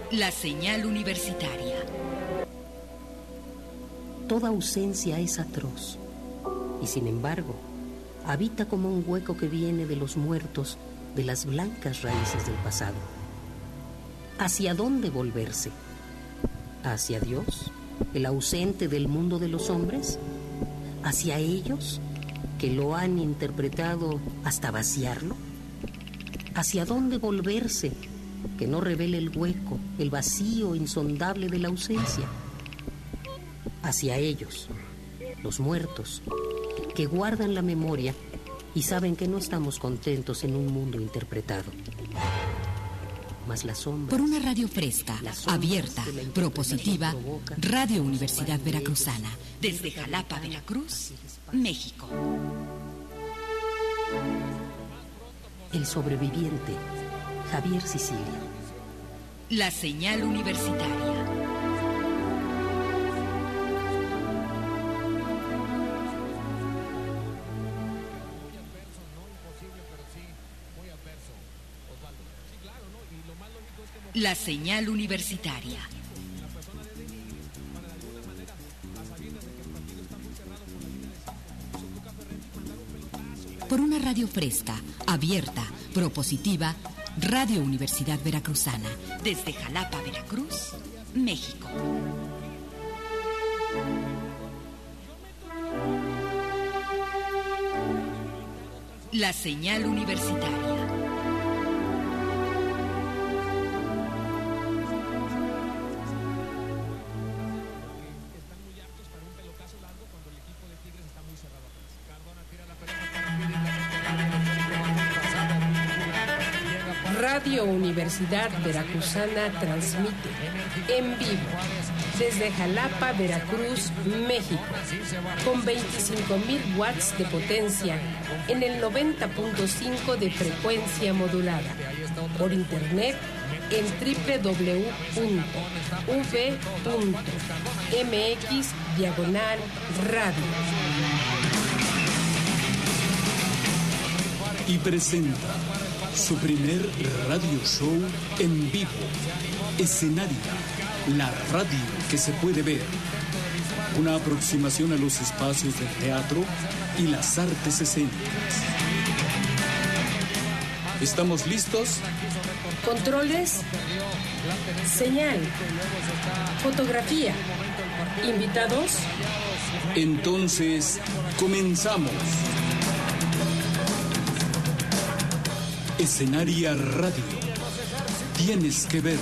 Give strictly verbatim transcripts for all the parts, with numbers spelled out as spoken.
La señal universitaria. Toda ausencia es atroz, y sin embargo, habita como un hueco que viene de los muertos, de las blancas raíces del pasado. ¿Hacia dónde volverse? ¿Hacia Dios, el ausente del mundo de los hombres? ¿Hacia ellos, que lo han interpretado hasta vaciarlo? ¿Hacia dónde volverse, que no revele el hueco, el vacío insondable de la ausencia? Hacia ellos, los muertos, que guardan la memoria y saben que no estamos contentos en un mundo interpretado. Mas las sombras, por una radio fresca, abierta, propositiva, Radio Universidad Veracruzana, desde Jalapa, Veracruz, México. El sobreviviente, Javier Sicilia. La señal universitaria. La señal universitaria. Por una radio fresca, abierta, propositiva, Radio Universidad Veracruzana, desde Jalapa, Veracruz, México. La señal universitaria. Radio Universidad Veracruzana transmite en vivo desde Jalapa, Veracruz, México, con veinticinco mil watts de potencia en el noventa punto cinco de frecuencia modulada, por internet en doble u doble u doble u punto v punto m x diagonal radio. Y presenta su primer radio show en vivo, Escenaria, la radio que se puede ver. Una aproximación a los espacios del teatro y las artes escénicas. ¿Estamos listos? Controles, señal, fotografía, invitados. Entonces, comenzamos. Escenaria Radio. Tienes que ver.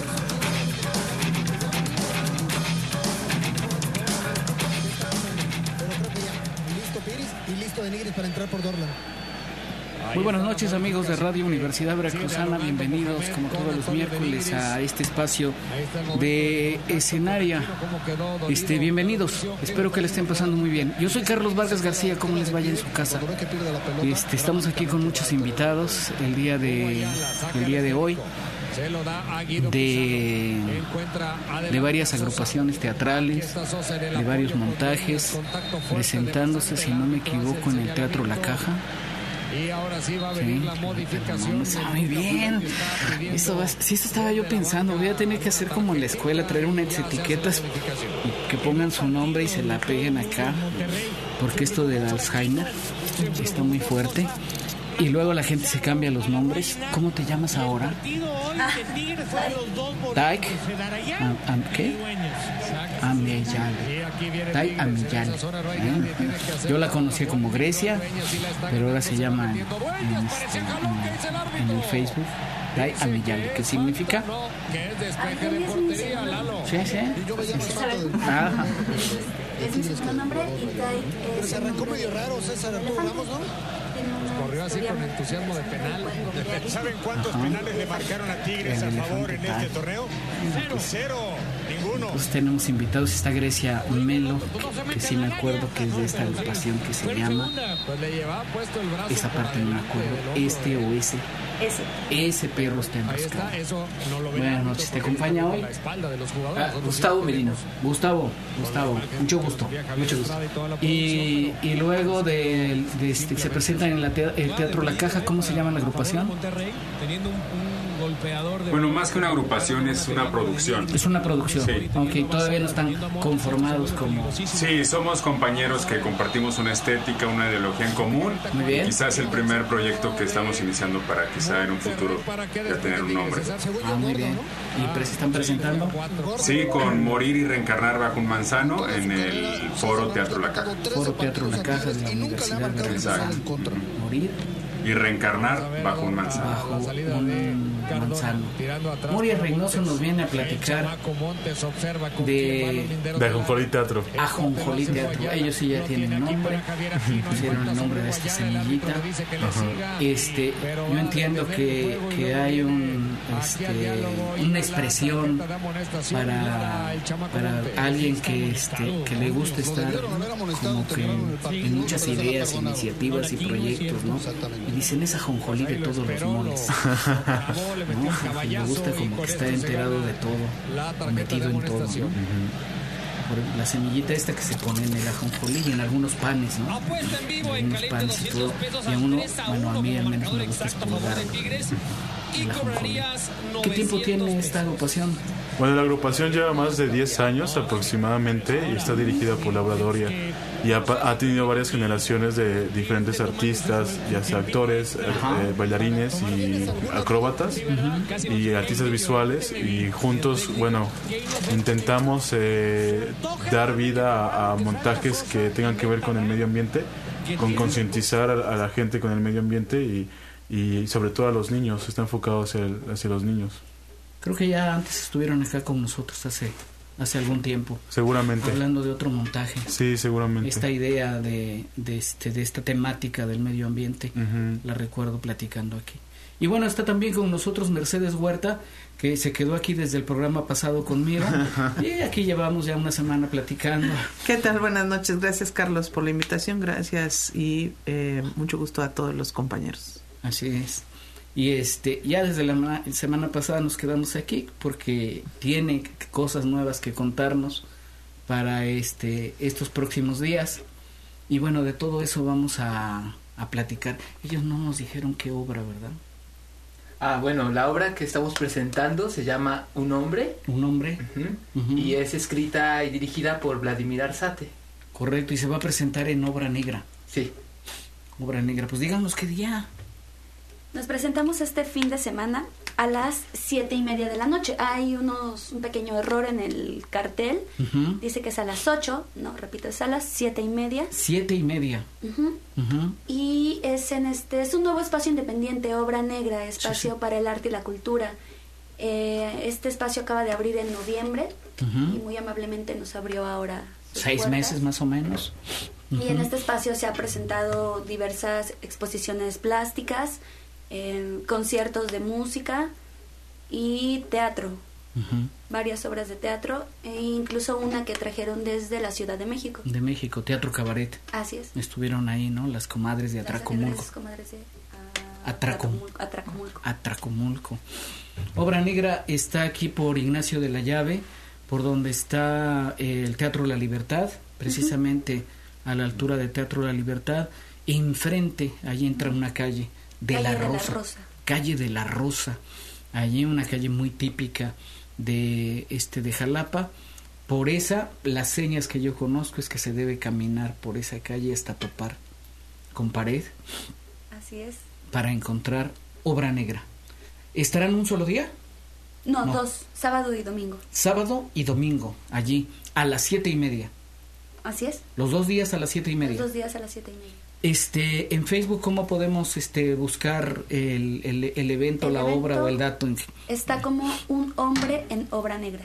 Listo Piris y listo de Nigris para entrar por Dorlan. Muy buenas noches, amigos de Radio Universidad Veracruzana, bienvenidos como todos los miércoles a este espacio de Escenaria. Este, bienvenidos, espero que le estén pasando muy bien. Yo soy Carlos Vargas García, ¿cómo les vaya en su casa? Este, estamos aquí con muchos invitados el día de, el día de hoy. De, de varias agrupaciones teatrales, de varios montajes, presentándose, si no me equivoco, en el Teatro La Caja. Y ahora sí va a venir sí, la modificación. Está muy bien. Eso va, sí, eso estaba yo pensando. Voy a tener que hacer como en la escuela, traer unas etiquetas que pongan su nombre y se la peguen acá. Porque esto del Alzheimer está muy fuerte. Y luego la gente se cambia los nombres. ¿Cómo te llamas ahora? Taik. ¿Qué? Ameyale. Tai Ameyale. ¿Eh? Yo la conocía como Grecia, pero ahora se llama en, en, este, en, en el Facebook Tai Ameyale, que significa sí, sí. Ajá. Es mi segundo nombre y Tai es. Pero se arrancó medio raro, César Arturo Ramos, ¿no? Corrió así con entusiasmo de penal. ¿Saben cuántos Ajá. penales le marcaron a Tigres a favor en este torneo? Cero, cero, ninguno. Pues tenemos invitados, está Grecia Melo, que, que sí me acuerdo que es de esta agrupación que se llama. Esa parte no me acuerdo, este o ese. Ese. Ese perro está enroscado. Buenas noches, ¿te acompaña hoy? Ah, Gustavo Merino. Gustavo, Gustavo, mucho gusto, mucho gusto. Y, y luego de, de este, se presentan en la te, el Teatro La Caja, ¿cómo se llama la agrupación? Bueno, más que una agrupación es una producción. Es una producción. Sí. Aunque todavía no están conformados como... Sí, somos compañeros que compartimos una estética, una ideología en común. Muy bien. Quizás el primer proyecto que estamos iniciando para quizá en un futuro ya tener un nombre. Ah, muy bien. ¿Y se están presentando? Sí, con Morir y Reencarnar bajo un manzano en el Foro Teatro La Caja. Foro Teatro La Caja de la Universidad de Veracruzana. Morir y Reencarnar bajo un manzano. Bajo un manzano. Moria Reynoso nos viene a platicar de de Ajonjolí Teatro. Ajonjolí Teatro. Ellos sí ya tienen nombre, pusieron el nombre de esta semillita. Ajá. Este, yo entiendo que, que hay un, este, una expresión para, para alguien que, este, que le gusta estar como que en, en muchas ideas, iniciativas y proyectos, ¿no? Y dicen, es ajonjolí de todos los moles. ¿No? Me gusta como que está enterado de todo, metido en todo, ¿no? Por la semillita esta que se pone en el ajonjolí y en algunos panes, ¿no? En algunos panes y todo. Y a uno, bueno, a mí al menos me gusta explorar el ajonjolí. ¿Qué tiempo tiene esta agrupación? Bueno, la agrupación lleva más de diez años aproximadamente y está dirigida por Laura Doria y ha, ha tenido varias generaciones de diferentes artistas, ya sea actores, eh, eh, bailarines y acróbatas uh-huh. y artistas visuales, y juntos, bueno, intentamos eh, dar vida a, a montajes que tengan que ver con el medio ambiente, con concientizar a, a la gente con el medio ambiente y, y sobre todo a los niños, está enfocado hacia, el, hacia los niños. Creo que ya antes estuvieron acá con nosotros hace hace algún tiempo. Seguramente. Hablando de otro montaje. Sí, seguramente. Esta idea de, de, este, de esta temática del medio ambiente, uh-huh. la recuerdo platicando aquí. Y bueno, está también con nosotros Mercedes Huerta, que se quedó aquí desde el programa pasado conmigo. Y aquí llevamos ya una semana platicando. ¿Qué tal? Buenas noches. Gracias, Carlos, por la invitación. Gracias y eh, mucho gusto a todos los compañeros. Así es. Y este ya desde la ma- semana pasada nos quedamos aquí porque tiene cosas nuevas que contarnos para este estos próximos días. Y bueno, de todo eso vamos a, a platicar. Ellos no nos dijeron qué obra, ¿verdad? Ah, bueno, la obra que estamos presentando se llama Un Hombre. Un Hombre. Uh-huh. Uh-huh. Y es escrita y dirigida por Vladimir Arzate. Correcto, y se va a presentar en Obra Negra. Sí. Obra Negra, pues díganos qué día. Nos presentamos este fin de semana a las siete y media de la noche. Hay unos un pequeño error en el cartel. Uh-huh. Dice que es a las ocho. No, repito, es a las siete y media. Siete y media. Uh-huh. Uh-huh. Y es en este es un nuevo espacio independiente, Obra Negra, espacio sí, sí. para el arte y la cultura. Eh, este espacio acaba de abrir en noviembre uh-huh. y muy amablemente nos abrió ahora. Seis puertas. meses más o menos. Uh-huh. Y en este espacio se ha presentado diversas exposiciones plásticas. Eh, conciertos de música y teatro, uh-huh. varias obras de teatro e incluso una que trajeron desde la Ciudad de México. De México, Teatro Cabaret. Así es. Estuvieron ahí, ¿no? Las comadres de Atracomulco. Las comadres de uh, Atracom- Atracomulco. Atracomulco. Obra Negra está aquí por Ignacio de la Llave, por donde está eh, el Teatro La Libertad, precisamente uh-huh. a la altura de Teatro La Libertad, enfrente, ahí entra una calle. De, calle la, de Rosa, la Rosa, calle de la Rosa, allí una calle muy típica de este de Jalapa. Por esa, las señas que yo conozco es que se debe caminar por esa calle hasta topar con pared. Así es. Para encontrar Obra Negra. ¿Estarán un solo día? No, no, dos, sábado y domingo. Sábado y domingo, allí, a las siete y media. Así es. Los dos días a las siete y media. Los dos días a las siete y media. Este, en Facebook, ¿cómo podemos este buscar el, el, el evento, el la evento obra o el dato? Está como Un Hombre en Obra Negra.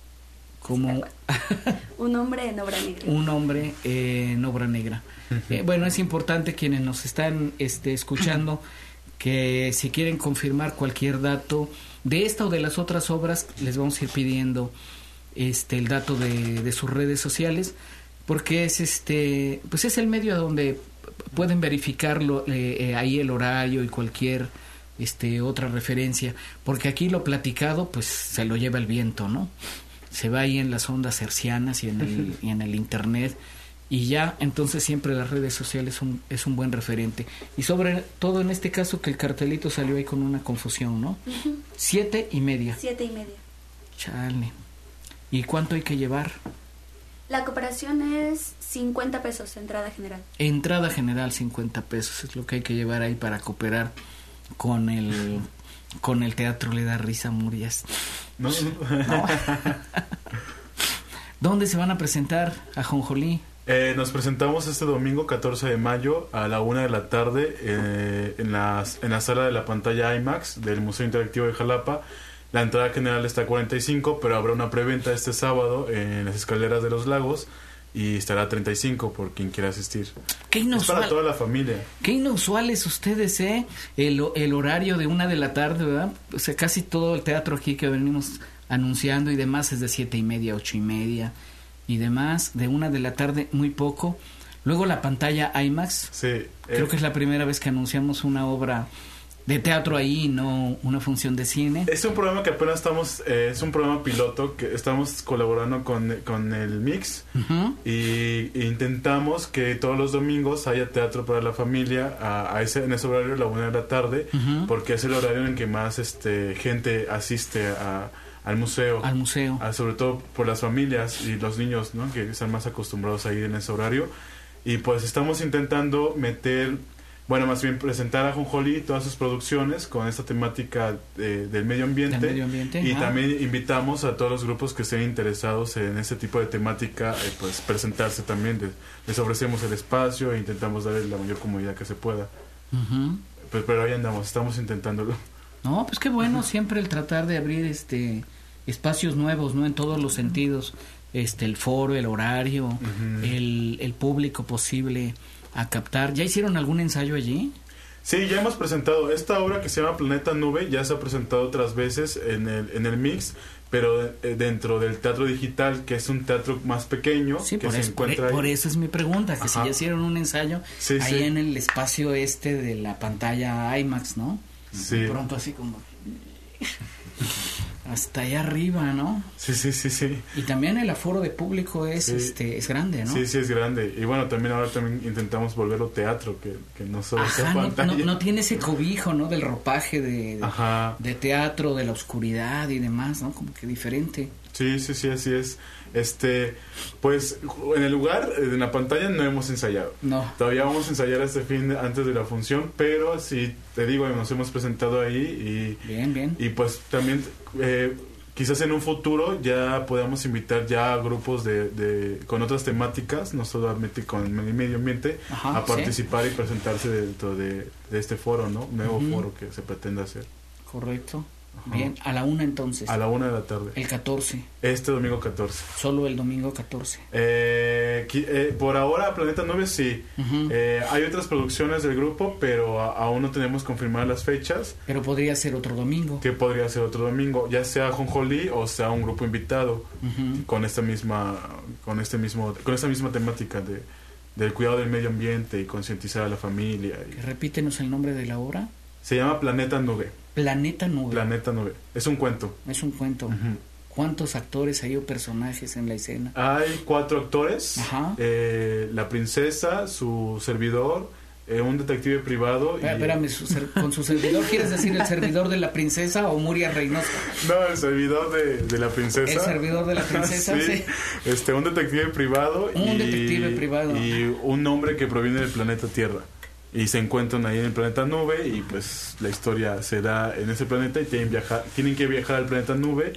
Como Un Hombre en Obra Negra. Un Hombre en Obra Negra. Uh-huh. Eh, bueno, es importante quienes nos están este, escuchando que si quieren confirmar cualquier dato de esta o de las otras obras, les vamos a ir pidiendo este el dato de, de sus redes sociales, porque es este pues es el medio donde pueden verificarlo eh, eh, ahí el horario y cualquier este otra referencia, porque aquí lo platicado pues se lo lleva el viento, ¿no? Se va ahí en las ondas hercianas y en el, y en el internet y ya, entonces siempre las redes sociales son, es un buen referente. Y sobre todo en este caso que el cartelito salió ahí con una confusión, ¿no? Uh-huh. Siete y media. Siete y media. Chale. ¿Y cuánto hay que llevar? La cooperación es cincuenta pesos, entrada general. Entrada general, cincuenta pesos, es lo que hay que llevar ahí para cooperar con el, con el teatro. Le da risa a Murias. No. No. ¿Dónde se van a presentar a Jonjolí? Eh, nos presentamos este domingo catorce de mayo a la una de la tarde eh, en, las, en la sala de la pantalla IMAX del Museo Interactivo de Jalapa. La entrada general está a cuarenta y cinco, pero habrá una preventa este sábado en las escaleras de los lagos y estará a treinta y cinco por quien quiera asistir. Qué inusual. Es para toda la familia. Qué inusuales ustedes, ¿eh? El, el horario de una de la tarde, ¿verdad? O sea, casi todo el teatro aquí que venimos anunciando y demás es de siete y media, ocho y media y demás. De una de la tarde, muy poco. Luego la pantalla IMAX. Sí. Eh, Creo que es la primera vez que anunciamos una obra de teatro ahí, no una función de cine. Es un programa que apenas estamos, eh, es un programa piloto que estamos colaborando con, con el Mix uh-huh. y, y intentamos que todos los domingos haya teatro para la familia a, a ese, en ese horario, la una de la tarde, uh-huh. porque es el horario en que más este gente asiste a, al museo. Al museo. A, sobre todo por las familias y los niños, ¿no? Que están más acostumbrados a ir en ese horario. Y pues estamos intentando meter... Bueno, más bien presentar a Jonjolí todas sus producciones con esta temática de, del medio ambiente. Del medio ambiente. Y ah. también invitamos a todos los grupos que estén interesados en ese tipo de temática, eh, pues presentarse también. Les, les ofrecemos el espacio e intentamos darles la mayor comodidad que se pueda. Uh-huh. Pues, pero ahí andamos, estamos intentándolo. No, pues qué bueno, uh-huh. siempre el tratar de abrir este espacios nuevos, ¿no? En todos los sentidos. Este, el foro, el horario, uh-huh. el, el público posible a captar. ¿Ya hicieron algún ensayo allí? Sí, ya hemos presentado esta obra que se llama Planeta Nube, ya se ha presentado otras veces en el, en el Mix, pero eh, dentro del teatro digital, que es un teatro más pequeño, sí, que por se eso, encuentra por, ahí. Por eso es mi pregunta, que Ajá. si ya hicieron un ensayo sí, ahí sí. en el espacio este de la pantalla IMAX, ¿no? Sí. De pronto así como... hasta allá arriba, ¿no? Sí, sí, sí, sí. Y también el aforo de público es sí. este es grande, ¿no? Sí, sí, es grande. Y bueno, también ahora también intentamos volverlo teatro, que, que no solo Ajá, sea no, pantalla. no, no tiene ese cobijo, ¿no? Del ropaje de, de, Ajá. de teatro, de la oscuridad y demás, ¿no? Como que diferente. Sí, sí, sí, así es. Este, pues, en el lugar, en la pantalla no hemos ensayado. No. Todavía vamos a ensayar este fin de, antes de la función, pero sí, te digo, nos hemos presentado ahí y... Bien, bien. Y pues también... Eh, quizás en un futuro ya podamos invitar ya a grupos de, de con otras temáticas, no solamente con el medio ambiente, Ajá, a participar ¿sí? y presentarse dentro de, de este foro, ¿no? Nuevo uh-huh. foro que se pretende hacer. Correcto. Ajá. Bien, a la una entonces. A la una de la tarde. El catorce. Este domingo catorce. Solo el domingo catorce. Eh, eh, por ahora, Planeta Nube sí. Uh-huh. Eh, hay otras producciones del grupo, pero a, aún no tenemos confirmadas las fechas. Pero podría ser otro domingo. Que podría ser otro domingo, ya sea Jonjolí o sea un grupo invitado uh-huh. con esta misma, con este mismo, con esta misma temática de del cuidado del medio ambiente y concientizar a la familia. Y... Repítenos el nombre de la obra. Se llama Planeta Nube. Planeta Nube. Planeta Nube. Es un cuento. Es un cuento. Uh-huh. ¿Cuántos actores hay o personajes en la escena? Hay cuatro actores. Ajá. Eh, la princesa, su servidor, eh, un detective privado. Espera, y... Espérame, su ser... ¿con su servidor quieres decir el servidor de la princesa o Muria Reynosa? No, el servidor de, de la princesa. El servidor de la princesa, sí. sí. Este, un detective privado. Un y, detective privado. Y un hombre que proviene del planeta Tierra. Y se encuentran ahí en el planeta Nube y pues la historia se da en ese planeta y tienen, viajar, tienen que viajar al planeta Nube,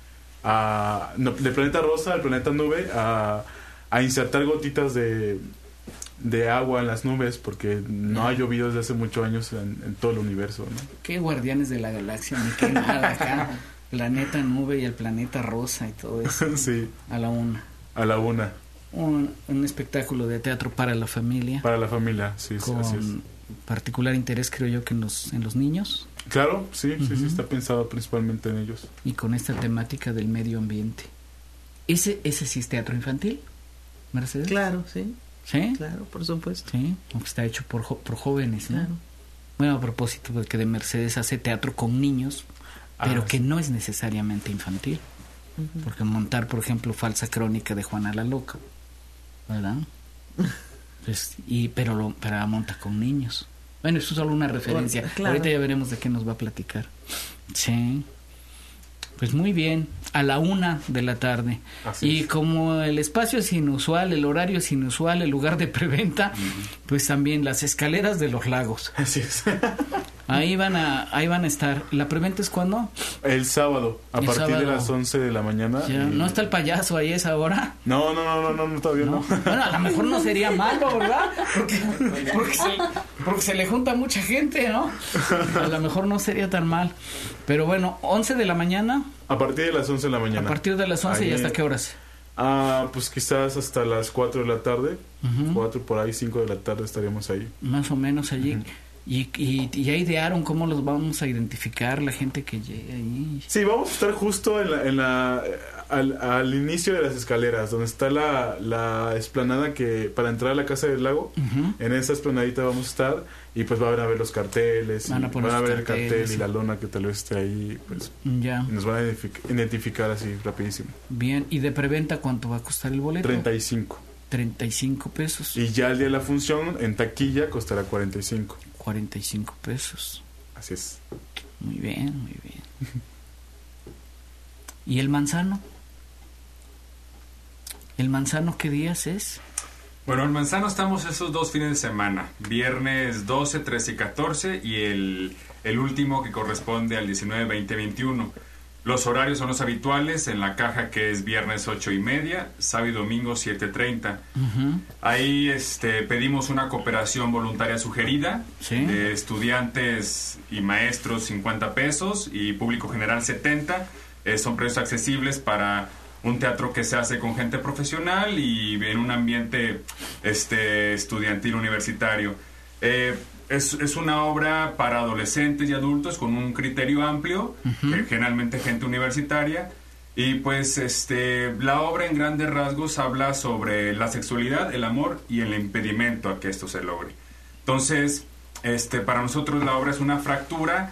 a, no, del planeta Rosa al planeta Nube a, a insertar gotitas de, de agua en las nubes porque no ha llovido desde hace muchos años en, en todo el universo, ¿no? Qué Guardianes de la Galaxia, ni qué nada acá. Planeta Nube y el planeta Rosa y todo eso. Sí. A la una. A la una. Un, un espectáculo de teatro para la familia. Para la familia, sí, con sí, así es. Particular interés, creo yo, que en los en los niños. Claro, sí, uh-huh. sí, sí, está pensado principalmente en ellos. Y con esta temática del medio ambiente. ¿Ese ese sí es teatro infantil, Mercedes? Claro, sí. ¿Sí? Claro, por supuesto. Sí, aunque está hecho por, jo- por jóvenes, ¿no? Claro. Bueno, a propósito de que de Mercedes hace teatro con niños, pero ah, que sí. no es necesariamente infantil. Uh-huh. Porque montar, por ejemplo, Falsa Crónica de Juana la Loca, ¿verdad? Pues, y pero lo, pero la monta con niños. Bueno, eso es solo una referencia. Bueno, claro. Ahorita ya veremos de qué nos va a platicar. Sí. Pues muy bien, a la una de la tarde. Así y es. Como el espacio es inusual, el horario es inusual, el lugar de preventa, uh-huh. pues también las escaleras de los lagos. Así es. Ahí van a, ahí van a estar. ¿La preventa es cuándo? El sábado, a el partir sábado. de las once de la mañana. Ya, y... ¿No está el payaso ahí a esa hora? No, no, no, no, no todavía no. no. Bueno, a lo mejor no sería malo, ¿verdad? Porque, porque, se, porque se le junta mucha gente, ¿no? A lo mejor no sería tan mal. Pero bueno, once de la mañana. A partir de las once de la mañana. A partir de las once ahí, y hasta qué horas. Ah, pues quizás hasta las cuatro de la tarde. Uh-huh. cuatro por ahí, cinco de la tarde estaríamos ahí. Más o menos allí. Uh-huh. Y, y, y ya idearon cómo los vamos a identificar la gente que llegue ahí. Sí, vamos a estar justo en la, en la al, al inicio de las escaleras, donde está la, la explanada que para entrar a la Casa del Lago. Uh-huh. En esa explanadita vamos a estar y pues van a ver los carteles, van a, van a ver el cartel, sí. Y la lona que tal vez esté ahí, pues ya. Nos van a identific- identificar así rapidísimo. Bien, ¿y de preventa cuánto va a costar el boleto? treinta y cinco. treinta y cinco pesos. Y ya el día de la función en taquilla costará cuarenta y cinco. cuarenta y cinco pesos. Así es. Muy bien, muy bien. ¿Y el manzano? ¿El manzano qué días es? Bueno, el manzano estamos esos dos fines de semana. Viernes doce, trece y catorce y el, el último que corresponde al diecinueve, veinte, veintiuno. Los horarios son los habituales en la caja, que es viernes ocho y media, sábado y domingo siete treinta. Uh-huh. Ahí este, pedimos una cooperación voluntaria sugerida, ¿sí? De estudiantes y maestros cincuenta pesos y público general setenta. Eh, son precios accesibles para un teatro que se hace con gente profesional y en un ambiente este, estudiantil universitario. Eh, Es, es una obra para adolescentes y adultos con un criterio amplio, uh-huh. que generalmente gente universitaria, y pues este la obra en grandes rasgos habla sobre la sexualidad, el amor y el impedimento a que esto se logre. Entonces, este para nosotros la obra es una fractura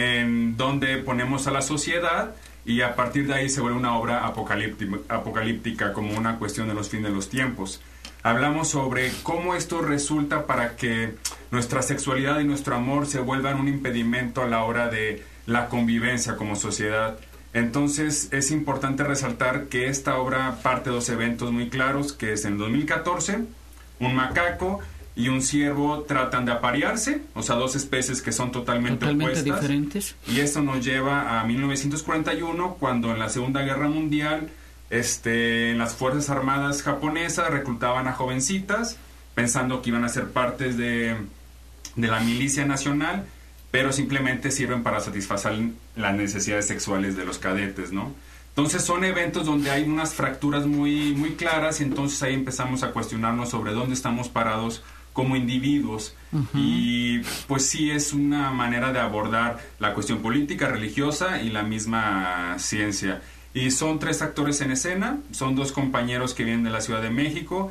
en donde ponemos a la sociedad y a partir de ahí se vuelve una obra apocalíptica, apocalíptica como una cuestión de los fines de los tiempos. Hablamos sobre cómo esto resulta para que nuestra sexualidad y nuestro amor se vuelvan un impedimento a la hora de la convivencia como sociedad. Entonces es importante resaltar que esta obra parte de dos eventos muy claros, que es en dos mil catorce, un macaco y un ciervo tratan de aparearse, o sea, dos especies que son totalmente, totalmente opuestas. diferentes. Y esto nos lleva a mil novecientos cuarenta y uno, cuando en la Segunda Guerra Mundial Este, en las Fuerzas Armadas japonesas reclutaban a jovencitas pensando que iban a ser partes de, de la milicia nacional, pero simplemente sirven para satisfacer las necesidades sexuales de los cadetes, ¿no? Entonces son eventos donde hay unas fracturas muy, muy claras y entonces ahí empezamos a cuestionarnos sobre dónde estamos parados como individuos. Uh-huh. Y pues sí es una manera de abordar la cuestión política, religiosa y la misma ciencia. Y son tres actores en escena, son dos compañeros que vienen de la Ciudad de México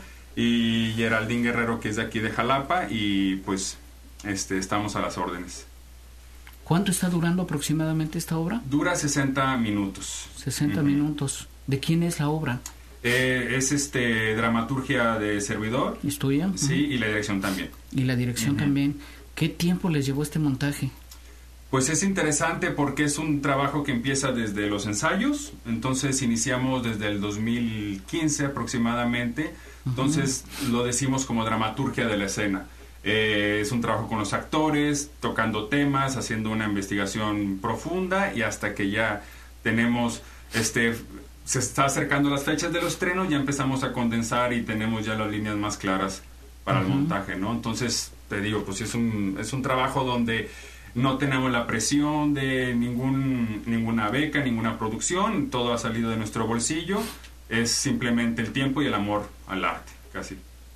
y Geraldine Guerrero, que es de aquí de Jalapa, y pues este estamos a las órdenes. ¿Cuánto está durando aproximadamente esta obra? Dura sesenta minutos. sesenta uh-huh. minutos. ¿De quién es la obra? Eh, es este dramaturgia de servidor. ¿Es tuya? Sí, uh-huh. Y la dirección también. Y la dirección uh-huh. también. ¿Qué tiempo les llevó este montaje? Pues es interesante porque es un trabajo que empieza desde los ensayos, entonces iniciamos desde el dos mil quince aproximadamente, entonces uh-huh. lo decimos como dramaturgia de la escena. Eh, es un trabajo con los actores, tocando temas, haciendo una investigación profunda y hasta que ya tenemos, este, se está acercando las fechas de los estrenos, ya empezamos a condensar y tenemos ya las líneas más claras para uh-huh. el montaje, ¿no? Entonces, te digo, pues es un, es un trabajo donde no tenemos la presión de ningún, ninguna beca, ninguna producción, todo ha salido de nuestro bolsillo, es simplemente el tiempo y el amor al arte, casi.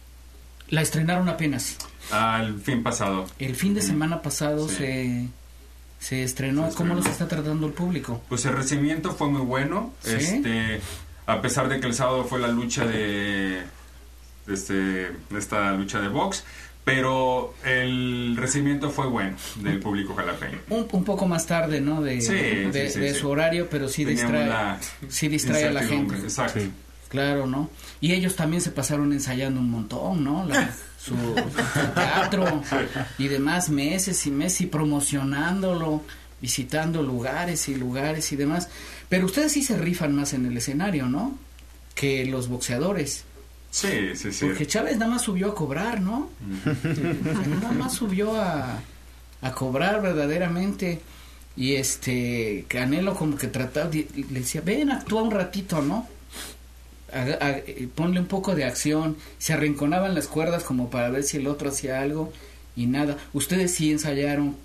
¿La estrenaron apenas? Al fin pasado. El fin de semana pasado sí. se, se estrenó. Se estrenó. ¿Cómo los está tratando el público? Pues el recibimiento fue muy bueno, ¿sí? este, a pesar de que el sábado fue la lucha de, de, este, de esta lucha de box, pero el recibimiento fue bueno del público jalapeño. Un, un poco más tarde, ¿no? De, sí, de, sí, sí, de sí. su horario, pero sí distrae, sí distrae a la gente. Exacto. Sí. Claro, ¿no? Y ellos también se pasaron ensayando un montón, ¿no? La, su, su teatro y demás, meses y meses, y promocionándolo, visitando lugares y lugares y demás. Pero ustedes sí se rifan más en el escenario, ¿no? Que los boxeadores. Sí, sí, sí. Porque Chávez nada más subió a cobrar, ¿no? Nada más subió a, a cobrar verdaderamente. Y este, Canelo como que trataba, le decía, ven, actúa un ratito, ¿no? A, a, ponle un poco de acción. Se arrinconaban las cuerdas como para ver si el otro hacía algo y nada. Ustedes sí ensayaron.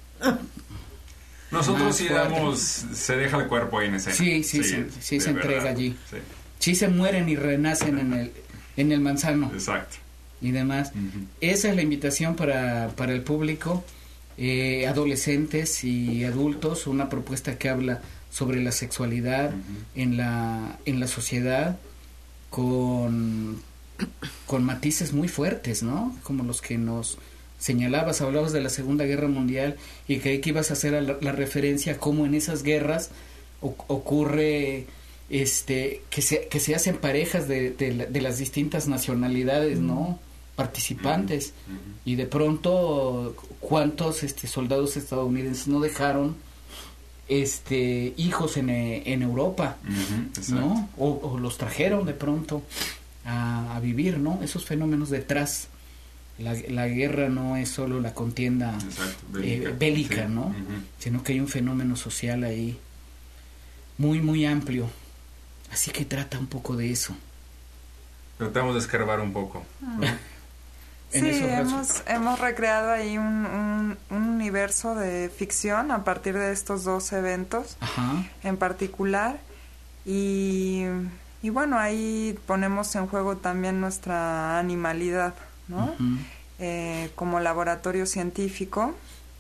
Nosotros sí damos, se deja el cuerpo ahí en escena. Sí, sí, sí, sí, sí se entrega verdad. allí. Sí. Sí se mueren y renacen en el, en el manzano. Exacto. Y demás. Uh-huh. Esa es la invitación para, para el público, eh, adolescentes y adultos, una propuesta que habla sobre la sexualidad uh-huh. en la, en la sociedad, con, con matices muy fuertes, ¿no? Como los que nos señalabas, hablabas de la Segunda Guerra Mundial y que, que ibas a hacer la, la referencia a cómo en esas guerras o, ocurre este que se, que se hacen parejas de, de, de las distintas nacionalidades, ¿no? Participantes. Uh-huh. Uh-huh. Y de pronto, ¿cuántos este, soldados estadounidenses no dejaron este hijos en, en Europa, uh-huh, ¿no? O, o los trajeron de pronto a, a vivir, ¿no? Esos fenómenos detrás. La, la guerra no es solo la contienda Exacto, bélica, eh, bélica sí. ¿no? Uh-huh. Sino que hay un fenómeno social ahí muy, muy amplio. Así que trata un poco de eso. Tratamos de escarbar un poco, ¿no? Sí, hemos, hemos recreado ahí un, un, un universo de ficción a partir de estos dos eventos Ajá. en particular y, y bueno, ahí ponemos en juego también nuestra animalidad, ¿no? Uh-huh. Eh, como laboratorio científico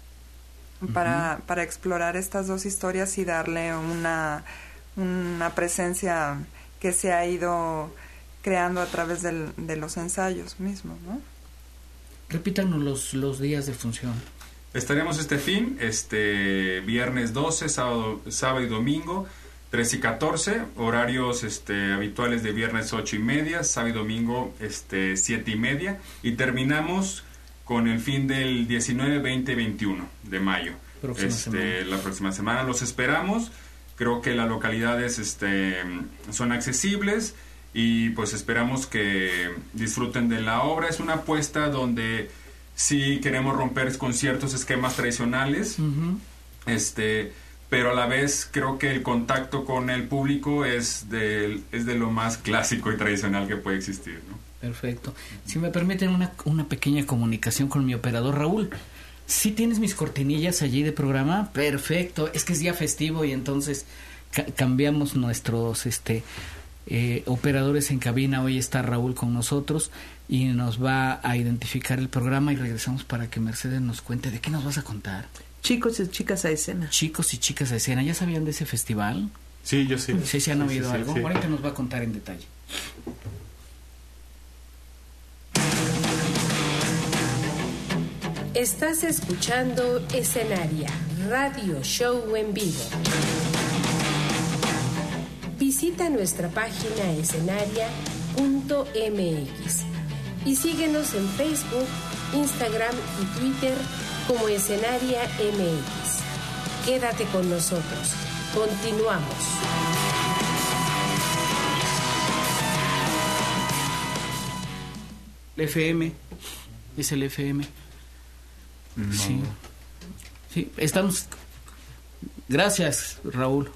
para, uh-huh. para explorar estas dos historias y darle una, una presencia que se ha ido creando a través del, de los ensayos mismos, ¿no? Repítanos los, los días de función. Estaremos este fin, este viernes doce, sábado, sábado y domingo, trece y catorce, horarios este, habituales de viernes ocho y media, sábado y domingo este, siete y media, y terminamos con el fin del diecinueve, veinte y veintiuno de mayo. Próxima este, semana. La próxima semana los esperamos. Creo que las localidades este, son accesibles. Y pues esperamos que disfruten de la obra. Es una apuesta donde sí queremos romper con ciertos esquemas tradicionales, uh-huh. este, pero a la vez creo que el contacto con el público es de, es de lo más clásico y tradicional que puede existir, ¿no? Perfecto. Si me permiten una, una pequeña comunicación con mi operador Raúl. ¿Sí tienes mis cortinillas allí de programa? Perfecto. Es que es día festivo y entonces ca- cambiamos nuestros... este Eh, operadores en cabina. Hoy está Raúl con nosotros y nos va a identificar el programa y regresamos para que Mercedes nos cuente de qué nos vas a contar. Chicos y chicas a escena. Chicos y chicas a escena. ¿Ya sabían de ese festival? Sí, yo sí. ¿Sí se han sí, oído sí, algo? Sí. Ahorita nos va a contar en detalle. Estás escuchando Escenaria, radio show en vivo. Visita nuestra página escenaria punto m x y síguenos en Facebook, Instagram y Twitter como Escenaria M X. Quédate con nosotros. Continuamos. El F M. Es el F M. No. Sí. Sí, estamos... Gracias, Raúl.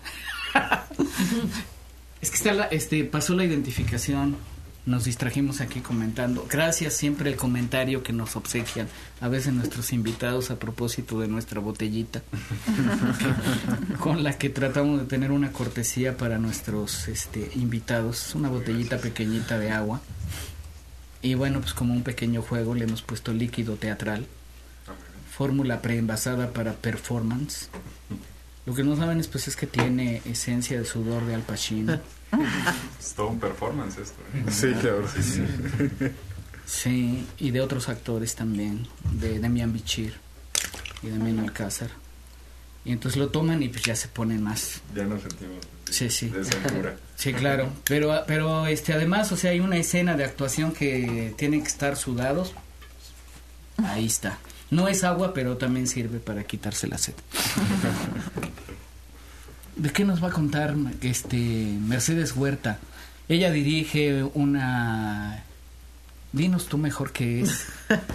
Es que está la, este, pasó la identificación, nos distrajimos aquí comentando. Gracias siempre el comentario que nos obsequian a veces nuestros invitados a propósito de nuestra botellita, que, con la que tratamos de tener una cortesía para nuestros este, invitados. Es una botellita pequeñita de agua. Y bueno, pues como un pequeño juego le hemos puesto líquido teatral, fórmula preenvasada para performance. Lo que no saben es, pues, es que tiene esencia de sudor de Al Pacino. Es todo un performance esto, ¿eh? Sí, claro. Sí, sí. Sí, y de otros actores también, de Demian Bichir y Damián Alcázar. Y entonces lo toman y pues ya se ponen más. Ya nos sentimos. sí, sí. de esa altura. Sí, claro, pero pero este además, o sea, hay una escena de actuación que tienen que estar sudados. Ahí está. No es agua, pero también sirve para quitarse la sed. ¿De qué nos va a contar este Mercedes Huerta? Ella dirige una... Dinos tú mejor qué es.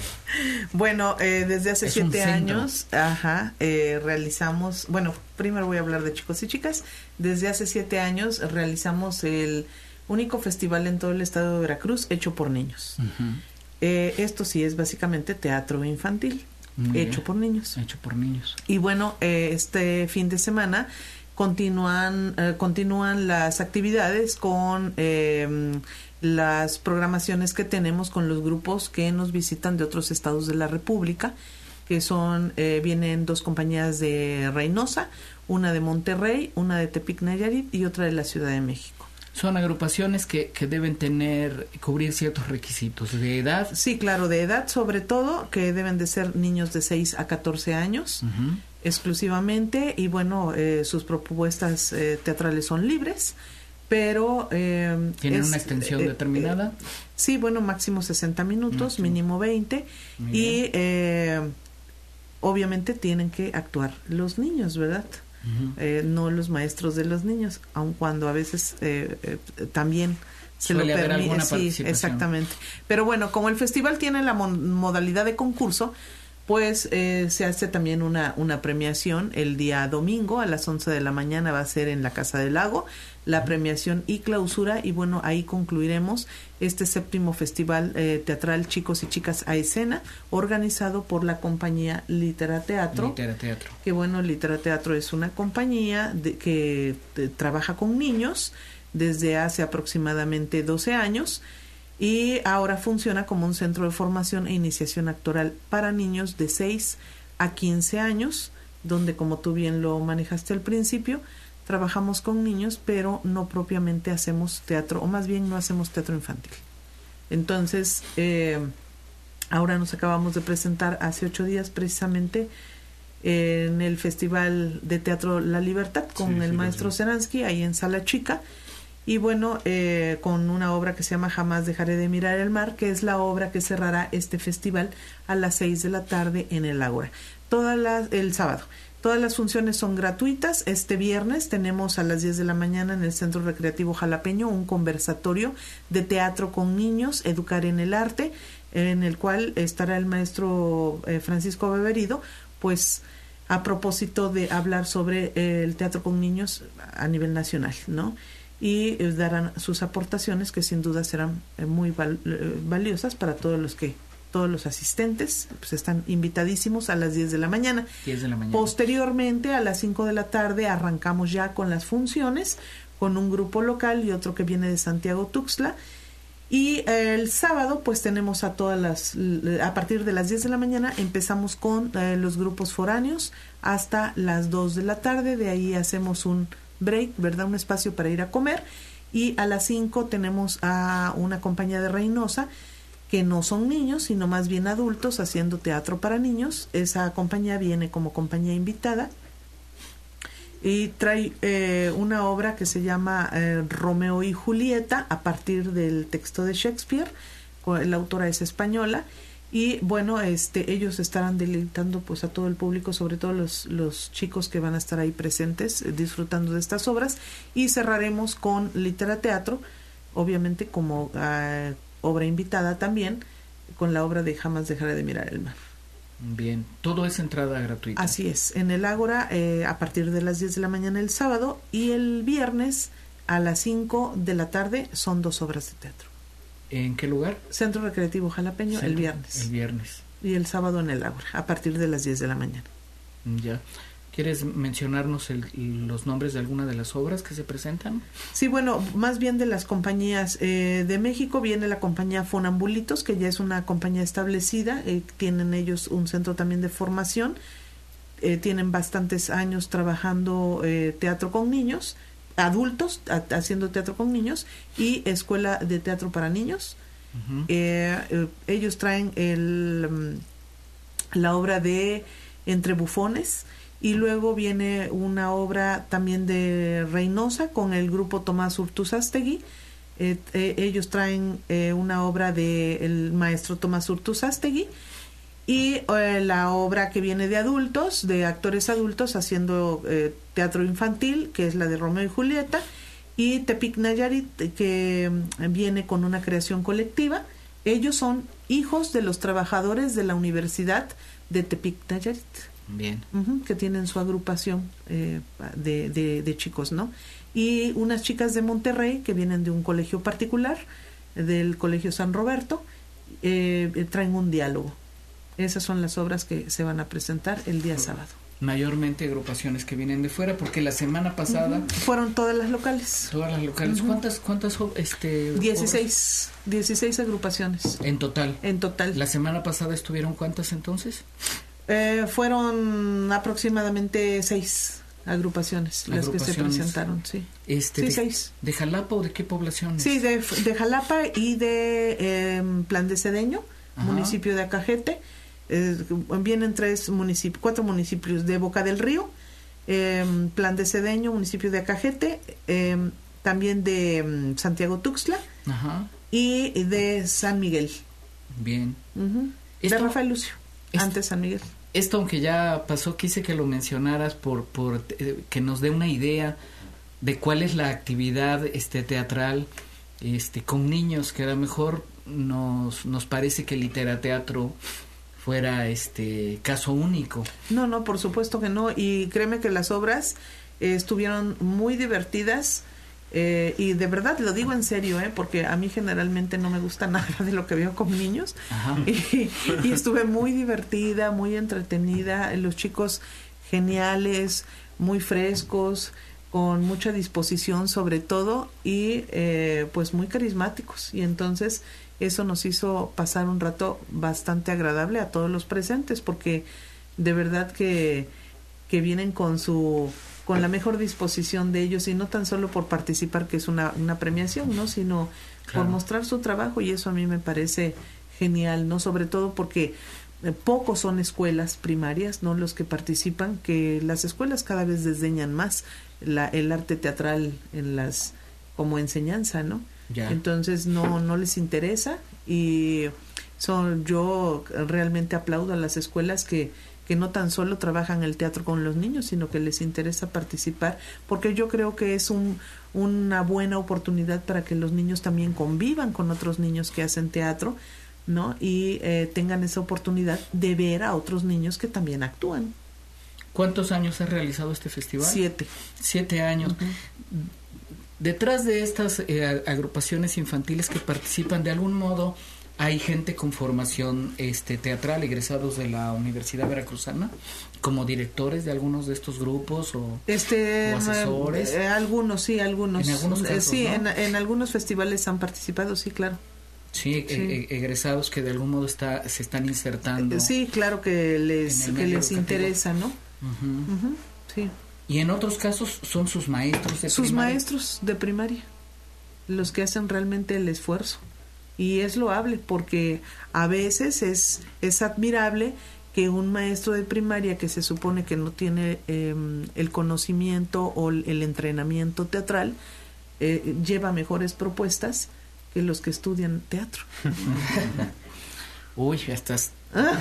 Bueno, eh, desde hace Es siete un centro. años, ajá, eh, realizamos, bueno, primero voy a hablar de chicos y chicas. Desde hace siete años realizamos el único festival en todo el estado de Veracruz hecho por niños. Uh-huh. Eh, esto sí es básicamente teatro infantil, Muy hecho bien. por niños. Hecho por niños. Y bueno, eh, este fin de semana continúan eh, continúan las actividades con eh, las programaciones que tenemos con los grupos que nos visitan de otros estados de la República, que son, eh, vienen dos compañías de Reynosa, una de Monterrey, una de Tepic Nayarit y otra de la Ciudad de México. Son agrupaciones que, que deben tener, cubrir ciertos requisitos de edad. Sí, claro, de edad sobre todo, que deben de ser niños de seis a catorce años. Uh-huh. Exclusivamente, y bueno, eh, sus propuestas eh, teatrales son libres, pero... Eh, ¿Tienen es, una extensión eh, determinada? Eh, sí, bueno, máximo sesenta minutos, Máximo. mínimo veinte, Muy y eh, obviamente tienen que actuar los niños, ¿verdad? Uh-huh. Eh, no los maestros de los niños, aun cuando a veces eh, eh, también se Suele lo haber permite. alguna Sí, participación. exactamente. Pero bueno, como el festival tiene la mon- modalidad de concurso, pues eh, se hace también una, una premiación el día domingo a las once de la mañana, va a ser en la Casa del Lago, la premiación y clausura, y bueno, ahí concluiremos este séptimo festival eh, teatral Chicos y Chicas a Escena, organizado por la compañía Litera Teatro. Litera Teatro. Que bueno, Litera Teatro es una compañía de, que de, trabaja con niños desde hace aproximadamente doce años, y ahora funciona como un centro de formación e iniciación actoral para niños de seis a quince años, donde, como tú bien lo manejaste al principio, trabajamos con niños, pero no propiamente hacemos teatro, o más bien no hacemos teatro infantil. Entonces, eh, ahora nos acabamos de presentar hace ocho días precisamente en el Festival de Teatro La Libertad con Sí, el sí, maestro sí. Seransky, ahí en Sala Chica. Y bueno, eh, con una obra que se llama Jamás dejaré de mirar el mar, que es la obra que cerrará este festival a las seis de la tarde en el Ágora. Todas las, el sábado. Todas las funciones son gratuitas. Este viernes tenemos a las diez de la mañana en el Centro Recreativo Jalapeño un conversatorio de teatro con niños, Educar en el Arte, en el cual estará el maestro eh, Francisco Beberido, pues a propósito de hablar sobre eh, el teatro con niños a nivel nacional, ¿no? Y eh, darán sus aportaciones, que sin duda serán eh, muy val- eh, valiosas para todos los que todos los asistentes, pues están invitadísimos a las diez de la mañana. diez de la mañana. Posteriormente, a las cinco de la tarde, arrancamos ya con las funciones, con un grupo local y otro que viene de Santiago Tuxtla. Y eh, el sábado, pues tenemos a todas las, a partir de las diez de la mañana, empezamos con eh, los grupos foráneos hasta las dos de la tarde. De ahí hacemos un break, ¿verdad? Un espacio para ir a comer. Y a las cinco tenemos a una compañía de Reynosa, que no son niños, sino más bien adultos haciendo teatro para niños. Esa compañía viene como compañía invitada y trae eh, una obra que se llama eh, Romeo y Julieta, a partir del texto de Shakespeare. La autora es española. Y bueno, este ellos estarán deleitando pues a todo el público, sobre todo los, los chicos que van a estar ahí presentes, eh, disfrutando de estas obras. Y cerraremos con Litera Teatro, obviamente como uh, obra invitada también, con la obra de Jamás dejaré de mirar el mar. Bien, todo es entrada gratuita. Así es, en el Ágora eh, a partir de las diez de la mañana el sábado, y el viernes a las cinco de la tarde son dos obras de teatro. ¿En qué lugar? Centro Recreativo Jalapeño. Centro, el viernes. El viernes. Y el sábado en el Ágora, a partir de las diez de la mañana. Ya. ¿Quieres mencionarnos el, los nombres de alguna de las obras que se presentan? Sí, bueno, más bien de las compañías. Eh, de México viene la compañía Fonambulitos, que ya es una compañía establecida. Eh, tienen ellos un centro también de formación. Eh, tienen bastantes años trabajando eh, teatro con niños, adultos, a, haciendo teatro con niños, y escuela de teatro para niños. Uh-huh. eh, eh, ellos traen el, la obra de Entre Bufones, y luego viene una obra también de Reynosa con el grupo Tomás Urtuzástegui. Eh, eh, ellos traen eh, una obra del maestro Tomás Urtuzástegui y eh, la obra que viene de adultos, de actores adultos haciendo eh, teatro infantil, que es la de Romeo y Julieta, y Tepic Nayarit, que viene con una creación colectiva. Ellos son hijos de los trabajadores de la Universidad de Tepic Nayarit. Bien. Uh-huh, que tienen su agrupación eh, de, de, de chicos, ¿no? Y unas chicas de Monterrey que vienen de un colegio particular, del Colegio San Roberto, eh, traen un diálogo. Esas son las obras que se van a presentar el día sábado. Mayormente agrupaciones que vienen de fuera, porque la semana pasada... Uh-huh. Fueron todas las locales. Todas las locales. Uh-huh. ¿Cuántas, cuántas, este... dieciséis, dieciséis agrupaciones. En total. En total. ¿La semana pasada estuvieron cuántas entonces? Eh, fueron aproximadamente seis agrupaciones, las que se presentaron, sí. Este, sí, de, seis. ¿De Jalapa o de qué poblaciones? Sí, de, de Jalapa y de eh, Plan de Cedeño, ajá, municipio de Acajete. Eh, vienen tres municipios, cuatro municipios de Boca del Río, eh, Plan de Cedeño, municipio de Acajete, eh, también de um, Santiago Tuxtla, ajá, y de San Miguel. Bien. Uh-huh. De Rafael Lucio, esto, antes San Miguel. Esto, aunque ya pasó, quise que lo mencionaras por, por eh, que nos dé una idea de cuál es la actividad este teatral este con niños, que a lo mejor nos, nos parece que el literateatro fuera este caso único. No, no, por supuesto que no, y créeme que las obras eh, estuvieron muy divertidas, eh, y de verdad lo digo en serio, eh, porque a mí generalmente no me gusta nada de lo que veo con niños, y, y estuve muy divertida, muy entretenida, los chicos geniales, muy frescos, con mucha disposición sobre todo, y eh, pues muy carismáticos, y entonces eso nos hizo pasar un rato bastante agradable a todos los presentes, porque de verdad que, que vienen con su con la mejor disposición de ellos, y no tan solo por participar, que es una, una premiación, ¿no? Sino claro, por mostrar su trabajo, y eso a mí me parece genial, ¿no? Sobre todo porque eh, pocos son escuelas primarias, ¿no? Los que participan, que las escuelas cada vez desdeñan más la, el arte teatral en las como enseñanza, ¿no? Ya. Entonces no no les interesa, y son yo realmente aplaudo a las escuelas que que no tan solo trabajan el teatro con los niños, sino que les interesa participar, porque yo creo que es un una buena oportunidad para que los niños también convivan con otros niños que hacen teatro, ¿no? Y eh, tengan esa oportunidad de ver a otros niños que también actúan. ¿Cuántos años ha realizado este festival? Siete. Siete años. Uh-huh. Detrás de estas eh, agrupaciones infantiles que participan, de algún modo hay gente con formación este teatral, egresados de la Universidad Veracruzana, como directores de algunos de estos grupos o, este, o asesores. Eh, algunos, sí, algunos. En algunos casos, eh, sí, ¿no? en, en algunos festivales han participado, sí, claro. Sí, sí. Eh, egresados que de algún modo está se están insertando. Eh, sí, claro que les que les interesa, ¿no? Uh-huh. Uh-huh, sí. Y en otros casos son sus maestros de sus primaria. maestros de primaria, los que hacen realmente el esfuerzo. Y es loable, porque a veces es, es admirable que un maestro de primaria que se supone que no tiene eh, el conocimiento o el entrenamiento teatral, eh, lleva mejores propuestas que los que estudian teatro. Uy, ya estás...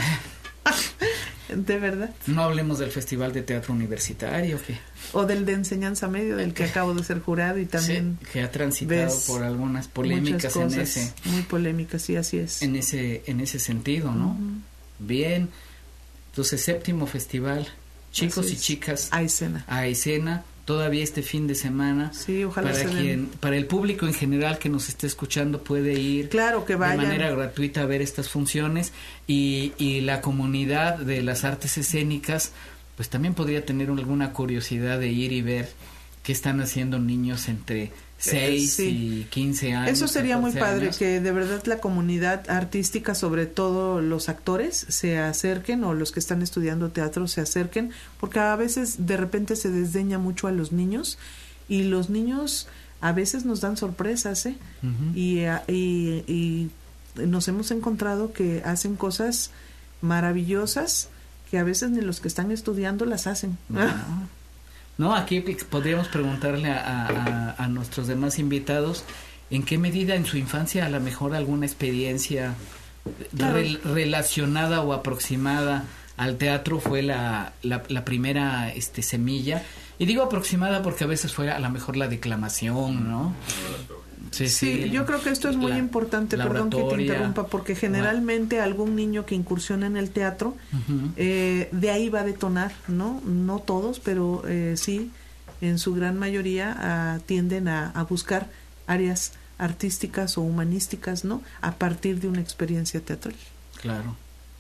De verdad. No hablemos del Festival de Teatro Universitario, que o del de enseñanza medio, del que acabo de ser jurado, y también sí, que ha transitado por algunas polémicas cosas en ese muy polémicas, sí, así es. En ese en ese sentido, ¿no? Uh-huh. Bien. Entonces, séptimo festival, chicos y chicas a escena. A escena, todavía este fin de semana. Sí, ojalá para se quien den. Para el público en general que nos esté escuchando puede ir, claro, que vayan, de manera gratuita a ver estas funciones, y y la comunidad de las artes escénicas pues también podría tener alguna curiosidad de ir y ver qué están haciendo niños entre seis sí. y quince años. Eso sería muy padre, años. Que de verdad la comunidad artística, sobre todo los actores, se acerquen, o los que están estudiando teatro se acerquen, porque a veces de repente se desdeña mucho a los niños, y los niños a veces nos dan sorpresas, ¿eh? Uh-huh. y, y, y nos hemos encontrado que hacen cosas maravillosas, que a veces ni los que están estudiando las hacen. No, no aquí podríamos preguntarle a, a, a nuestros demás invitados en qué medida en su infancia a lo mejor alguna experiencia claro. re, relacionada o aproximada al teatro fue la, la, la primera este, semilla. Y digo aproximada porque a veces fue a lo mejor la declamación, ¿no? Sí, sí, sí, yo creo que esto es muy la, importante, perdón que te interrumpa, porque generalmente algún niño que incursiona en el teatro, uh-huh. eh, de ahí va a detonar, ¿no? No todos, pero eh, sí, en su gran mayoría uh, tienden a, a buscar áreas artísticas o humanísticas, ¿no? A partir de una experiencia teatral. Claro.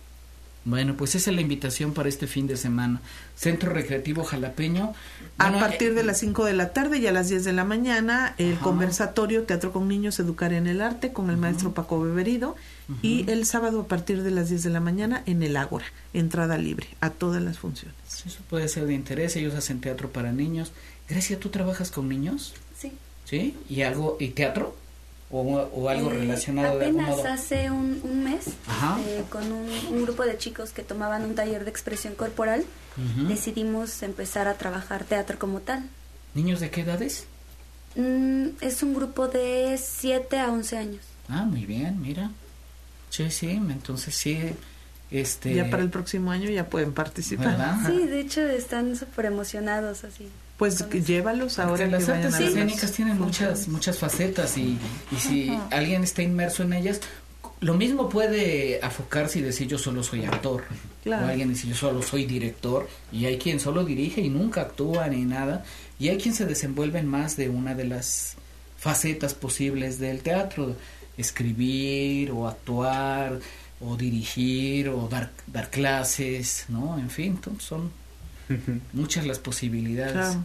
Bueno, pues esa es la invitación para este fin de semana. Centro Recreativo Jalapeño. A bueno, partir eh, de las cinco de la tarde y a las diez de la mañana, el ajá. conversatorio Teatro con Niños, Educar en el Arte, con el uh-huh. maestro Paco Beberido. Uh-huh. Y el sábado a partir de las diez de la mañana en el Ágora, entrada libre a todas las funciones. Eso puede ser de interés, ellos hacen teatro para niños. Grecia, ¿tú trabajas con niños? Sí. ¿Sí? ¿Y algo, y teatro? O, o algo eh, relacionado de algún modo. Apenas hace un, un mes, eh, con un, un grupo de chicos que tomaban un taller de expresión corporal, uh-huh. decidimos empezar a trabajar teatro como tal. ¿Niños de qué edades? Mm, es un grupo de siete a once años. Ah, muy bien, mira. Sí, sí, entonces sí. Este... Ya para el próximo año ya pueden participar. ¿Verdad? Sí, de hecho están súper emocionados así. Pues que llévalos ahora. Porque las que artes vayan escénicas tienen muchas muchas facetas y, y si uh-huh. alguien está inmerso en ellas, lo mismo puede afocarse y decir yo solo soy actor, claro. o alguien decir yo solo soy director, y hay quien solo dirige y nunca actúa ni nada, y hay quien se desenvuelve en más de una de las facetas posibles del teatro, escribir o actuar o dirigir o dar dar clases, ¿no? En fin, son muchas las posibilidades. Claro.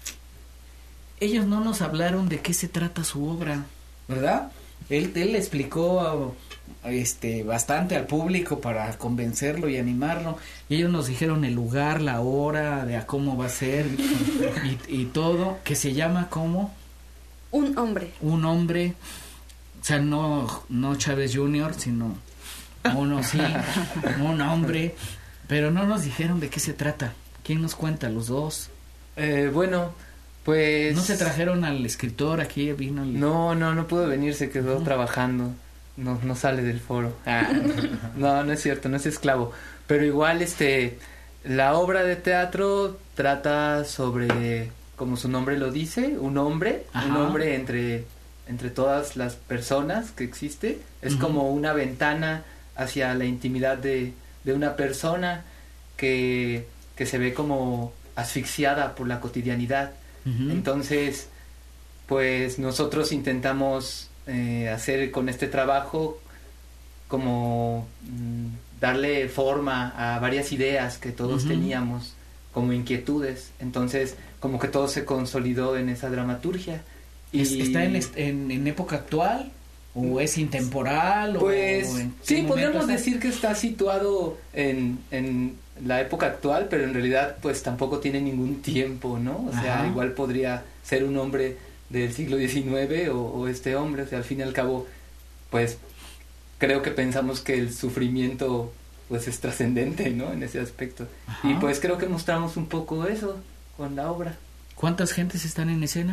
Ellos no nos hablaron de qué se trata su obra, ¿verdad? Él, él le explicó este, bastante al público para convencerlo y animarlo. Y ellos nos dijeron el lugar, la hora, de a cómo va a ser y, y todo, que se llama ¿cómo? Un hombre. Un hombre, o sea, no, no Chávez junior, sino uno sí, un hombre. Pero no nos dijeron de qué se trata. ¿Quién nos cuenta? ¿Los dos? Eh, bueno, pues... ¿No se trajeron al escritor aquí? Vino el... No, no, no pudo venir, se quedó uh-huh. trabajando. No, no sale del foro. Ah, no, no es cierto, no es esclavo. Pero igual, este, la obra de teatro trata sobre, como su nombre lo dice, un hombre, Ajá. un hombre entre, entre todas las personas que existe. Es uh-huh. como una ventana hacia la intimidad de, de una persona que... que se ve como asfixiada por la cotidianidad. Uh-huh. Entonces, pues nosotros intentamos eh, hacer con este trabajo como mm, darle forma a varias ideas que todos uh-huh. teníamos como inquietudes. Entonces, como que todo se consolidó en esa dramaturgia. Y ¿Está en, en, en época actual? ¿O es intemporal? Pues o en sí, podríamos decir que está situado en... en la época actual, pero en realidad pues tampoco tiene ningún tiempo, ¿no? O sea, Ajá. igual podría ser un hombre del siglo diecinueve o, o este hombre, o sea, al fin y al cabo, pues creo que pensamos que el sufrimiento pues es trascendente, ¿no? En ese aspecto. Ajá. Y pues creo que mostramos un poco eso con la obra. ¿Cuántas gentes están en escena?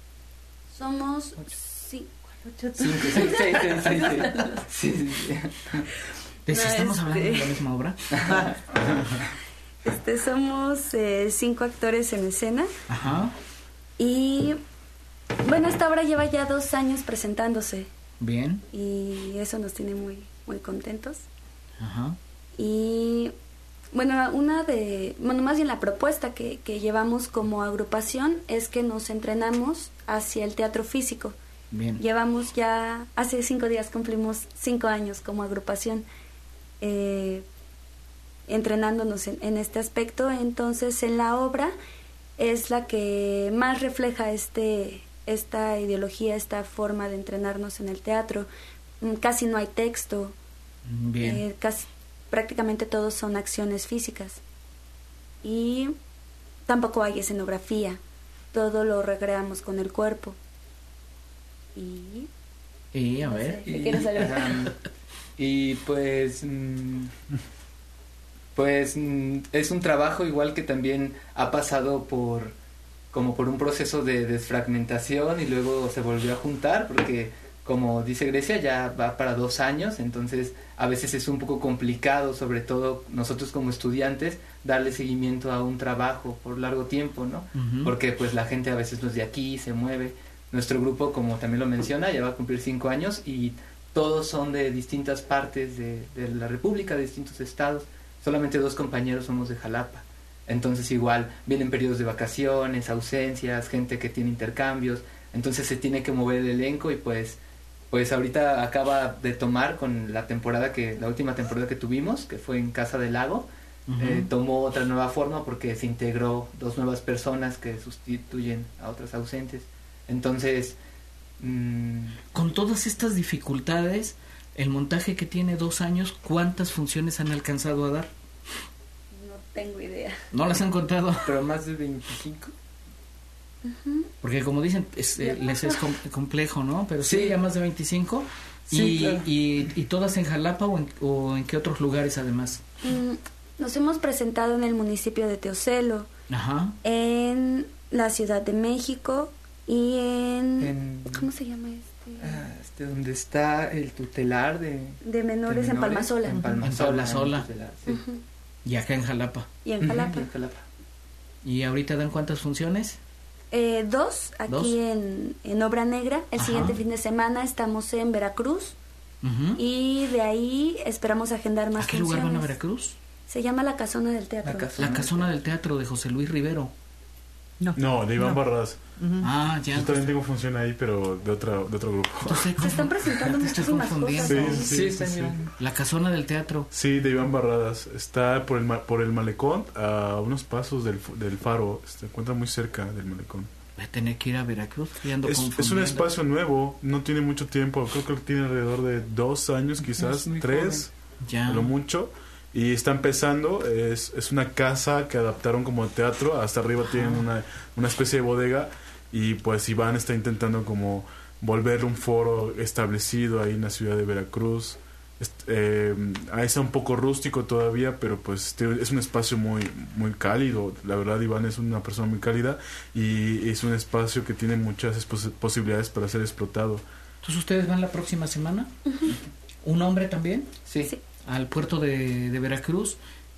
Somos sí, Cinco, seis, seis, seis, seis, seis. Sí, sí, sí. ¿De si no, estamos este... hablando de la misma obra? este Somos eh, cinco actores en escena. Ajá. Y bueno, esta obra lleva ya dos años presentándose. Bien. Y eso nos tiene muy, muy contentos. Ajá. Y bueno, una de, bueno, más bien la propuesta que, que llevamos como agrupación es que nos entrenamos hacia el teatro físico. Bien. Llevamos ya, hace cinco días cumplimos cinco años como agrupación. Eh, entrenándonos en, en este aspecto. Entonces en la obra es la que más refleja este esta ideología, esta forma de entrenarnos en el teatro. Casi no hay texto. Bien. Eh, casi prácticamente todos son acciones físicas y tampoco hay escenografía, todo lo recreamos con el cuerpo. Y y a no ver sé, y, ¿quieres saber? Y pues mmm, Pues es un trabajo igual que también ha pasado por como por un proceso de desfragmentación y luego se volvió a juntar porque como dice Grecia ya va para dos años, entonces a veces es un poco complicado, sobre todo nosotros como estudiantes, darle seguimiento a un trabajo por largo tiempo, ¿no? Uh-huh. Porque pues la gente a veces no es de aquí, se mueve. Nuestro grupo, como también lo menciona, ya va a cumplir cinco años y todos son de distintas partes de, de la República, de distintos estados. Solamente dos compañeros somos de Jalapa. Entonces igual vienen periodos de vacaciones, ausencias, gente que tiene intercambios. Entonces se tiene que mover el elenco y pues pues ahorita acaba de tomar con la temporada que la última temporada que tuvimos, que fue en Casa del Lago. Uh-huh. eh, tomó otra nueva forma porque se integró dos nuevas personas que sustituyen a otras ausentes. Entonces mmm... con todas estas dificultades, el montaje que tiene dos años, ¿cuántas funciones han alcanzado a dar? No tengo idea. ¿No las han contado? Pero más de veinticinco. Uh-huh. Porque como dicen, es, eh, les es com- complejo, ¿no? Pero sí, sí, ya más de veinticinco. Sí, y, claro. y, ¿Y todas en Jalapa o en, o en qué otros lugares además? Mm, nos hemos presentado en el municipio de Teocelo, Ajá. en la Ciudad de México y en... en ¿Cómo se llama este? Ah, este donde está el tutelar de... De menores, de menores en Palmasola. En Palmasola. En Palmasola. En tutelar, sí. Uh-huh. Y acá en Jalapa. Y en Jalapa. Uh-huh, y en Jalapa. ¿Y ahorita dan cuántas funciones? Eh, dos, aquí ¿Dos? En, en Obra Negra. El Ajá. siguiente fin de semana estamos en Veracruz. Uh-huh. Y de ahí esperamos agendar más funciones. ¿A qué funciones. lugar van a Veracruz? Se llama La Casona del Teatro. La Casona, la casona del Teatro de José Luis Rivero. No, no de Iván no. Barradas. Uh-huh. Ah, ya. Yo también tengo función ahí, pero de otra de otro grupo. Entonces, se están presentando muchísimas cosas. Sí, ¿no? sí, sí, sí, sí. La Casona del Teatro. Sí, de Iván Barradas. Está por el por el malecón, a unos pasos del, del faro. Se encuentra muy cerca del malecón. Voy a tener que ir a Veracruz. Es, es un espacio nuevo, no tiene mucho tiempo. Creo que tiene alrededor de dos años, quizás tres, ya. Lo mucho. Y está empezando, es, es una casa que adaptaron como teatro, hasta arriba Ajá. tienen una, una especie de bodega y pues Iván está intentando como volver un foro establecido ahí en la ciudad de Veracruz. Eh, ahí está un poco rústico todavía, pero pues es un espacio muy, muy cálido. La verdad, Iván es una persona muy cálida y es un espacio que tiene muchas posibilidades para ser explotado. Entonces, ¿ustedes van la próxima semana? Uh-huh. ¿Un hombre también? Sí. sí. Al puerto de, de Veracruz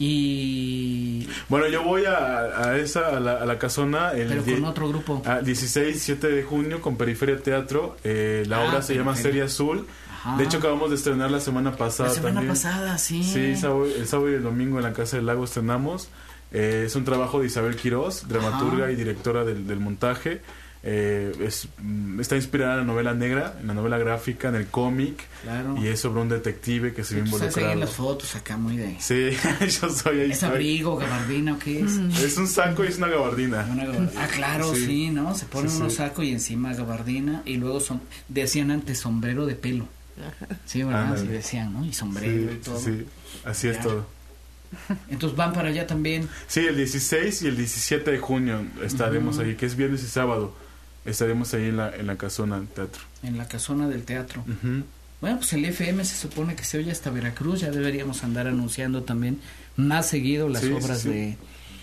y... Bueno, yo voy a, a esa, a la, a la casona el pero con die, otro grupo a dieciséis, diecisiete de junio con Periferia Teatro. eh, la ah, obra se llama Serie Azul. Ajá. De hecho acabamos de estrenar la semana pasada la semana también. pasada, sí sí, sábado, el sábado y el domingo en la Casa del Lago estrenamos. eh, es un trabajo de Isabel Quirós, dramaturga Ajá. y directora del, del montaje. Eh, es, está inspirada en la novela negra, en la novela gráfica, en el cómic, claro. y es sobre un detective que se ve involucrado. En las fotos acá muy de... Sí, yo soy ahí. ¿Es abrigo, gabardina o qué es? Es un saco y es una gabardina. Una gabardina. Ah, claro, sí. sí, ¿no? Se pone sí, unos sí. saco y encima gabardina y luego son, decían antes sombrero de pelo. Sí, ¿verdad? Sí decían, ¿no? Y sombrero sí, y todo. Sí, así es ya. todo. Entonces van para allá también. Sí, el dieciséis y el diecisiete de junio estaremos uh-huh. ahí, que es viernes y sábado. Estaremos ahí en la, en la casona del teatro. En la casona del teatro. Uh-huh. Bueno, pues el F M se supone que se oye hasta Veracruz. Ya deberíamos andar anunciando también más seguido las sí, obras sí, sí. de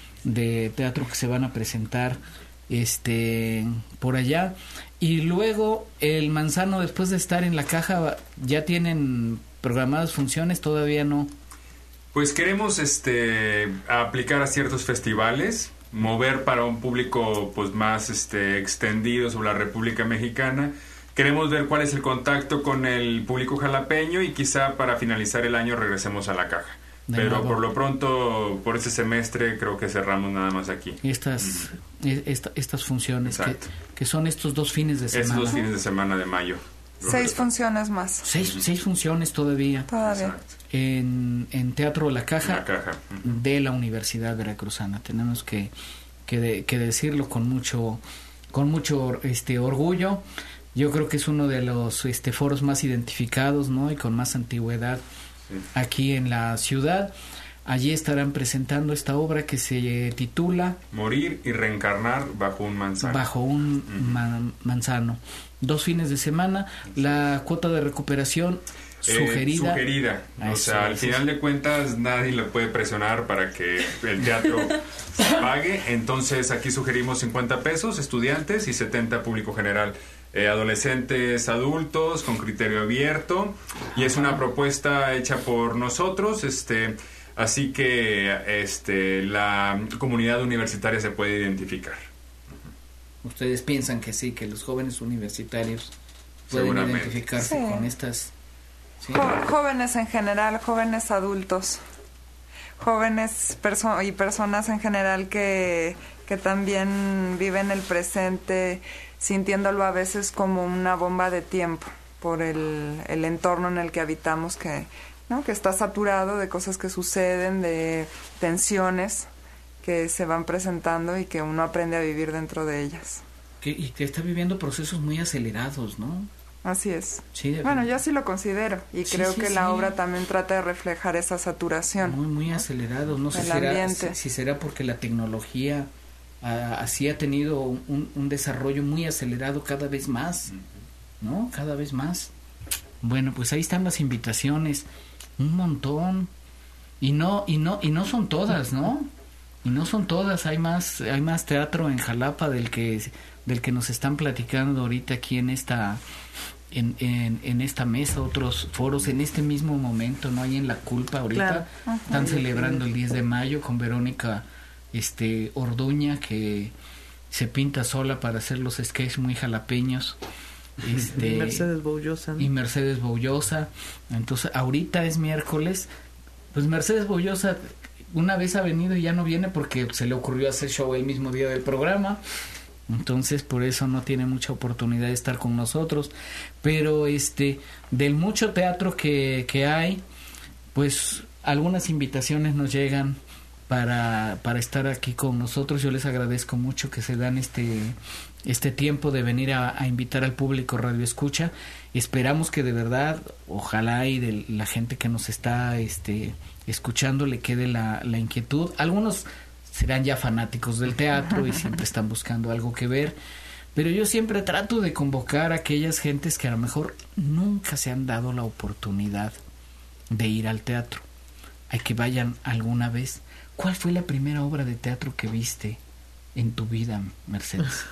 de teatro que se van a presentar este por allá. Y luego el Manzano, después de estar en la Caja, ¿ya tienen programadas funciones? Todavía no. Pues queremos este aplicar a ciertos festivales, mover para un público pues más este extendido sobre la República Mexicana. Queremos ver cuál es el contacto con el público jalapeño y quizá para finalizar el año regresemos a la Caja. De Pero nuevo. Por lo pronto, por este semestre, creo que cerramos nada más aquí. Estas mm. esta, estas funciones que, que son estos dos fines de semana. Estos dos fines de semana de mayo. Seis funciones más. Seis, seis funciones todavía. Todavía. En, en Teatro La Caja, la Caja. de la Universidad Veracruzana. Tenemos que, que, de, que decirlo con mucho, con mucho este orgullo. Yo creo que es uno de los este foros más identificados, ¿no? Y con más antigüedad sí. aquí en la ciudad. Allí estarán presentando esta obra que se titula Morir y reencarnar bajo un manzano. Bajo un uh-huh. man, manzano. Dos fines de semana. La cuota de recuperación Sugerida. Eh, sugerida. O Eso, sea, al eso, final eso. de cuentas nadie le puede presionar para que el teatro se pague. Entonces aquí sugerimos cincuenta pesos estudiantes y setenta público general. Eh, adolescentes, adultos, con criterio abierto. Y es una propuesta hecha por nosotros. Este, así que este, la comunidad universitaria se puede identificar. Ustedes piensan que sí, que los jóvenes universitarios pueden identificarse Sí. con estas... ¿sí? Jo- jóvenes en general, jóvenes adultos, jóvenes perso- y personas en general que, que también viven el presente sintiéndolo a veces como una bomba de tiempo por el, el entorno en el que habitamos que, ¿no? que está saturado de cosas que suceden, de tensiones que se van presentando y que uno aprende a vivir dentro de ellas. Que, y que está viviendo procesos muy acelerados, ¿no? Así es. Sí, de- Bueno, yo así lo considero y Sí, creo sí, que sí. la obra también trata de reflejar esa saturación. Muy, muy acelerados. No sé El si, será, ambiente. si, si será porque la tecnología ah, así ha tenido un, un desarrollo muy acelerado cada vez más, ¿no? Cada vez más. Bueno, pues ahí están las invitaciones, un montón. Y no, y no, y no son todas, ¿no? Y no son todas, hay más, hay más teatro en Jalapa del que, del que nos están platicando ahorita aquí en esta, en, en, en esta mesa, otros foros en este mismo momento, ¿no? Hay en La Culpa ahorita, Claro. están Ajá. celebrando el diez de mayo con Verónica este Orduña, que se pinta sola para hacer los sketches muy jalapeños. Este, Y Mercedes Boullosa, ¿no? y Mercedes Boullosa. Entonces, ahorita es miércoles. Pues Mercedes Boullosa una vez ha venido y ya no viene porque se le ocurrió hacer show el mismo día del programa. Entonces, por eso no tiene mucha oportunidad de estar con nosotros. Pero este, del mucho teatro que, que hay, pues algunas invitaciones nos llegan para, para estar aquí con nosotros. Yo les agradezco mucho que se dan este este tiempo de venir a, a invitar al público Radio Escucha. Esperamos que de verdad, ojalá y de la gente que nos está este escuchando le quede la, la inquietud. Algunos serán ya fanáticos del teatro y siempre están buscando algo que ver, pero yo siempre trato de convocar a aquellas gentes que a lo mejor nunca se han dado la oportunidad de ir al teatro, a que vayan alguna vez. ¿Cuál fue la primera obra de teatro que viste en tu vida, Mercedes?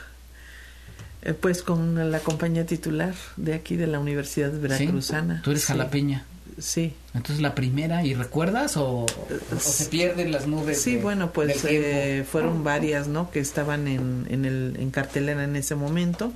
Eh, pues con la compañía titular de aquí de la Universidad Veracruzana. ¿Sí? ¿Tú eres Sí. jalapeña? Sí. Entonces la primera, ¿y recuerdas o, o se pierden las nubes? Sí, de- bueno, pues del tiempo? eh, fueron varias, ¿no? Que estaban en, en, el, en cartelera en ese momento.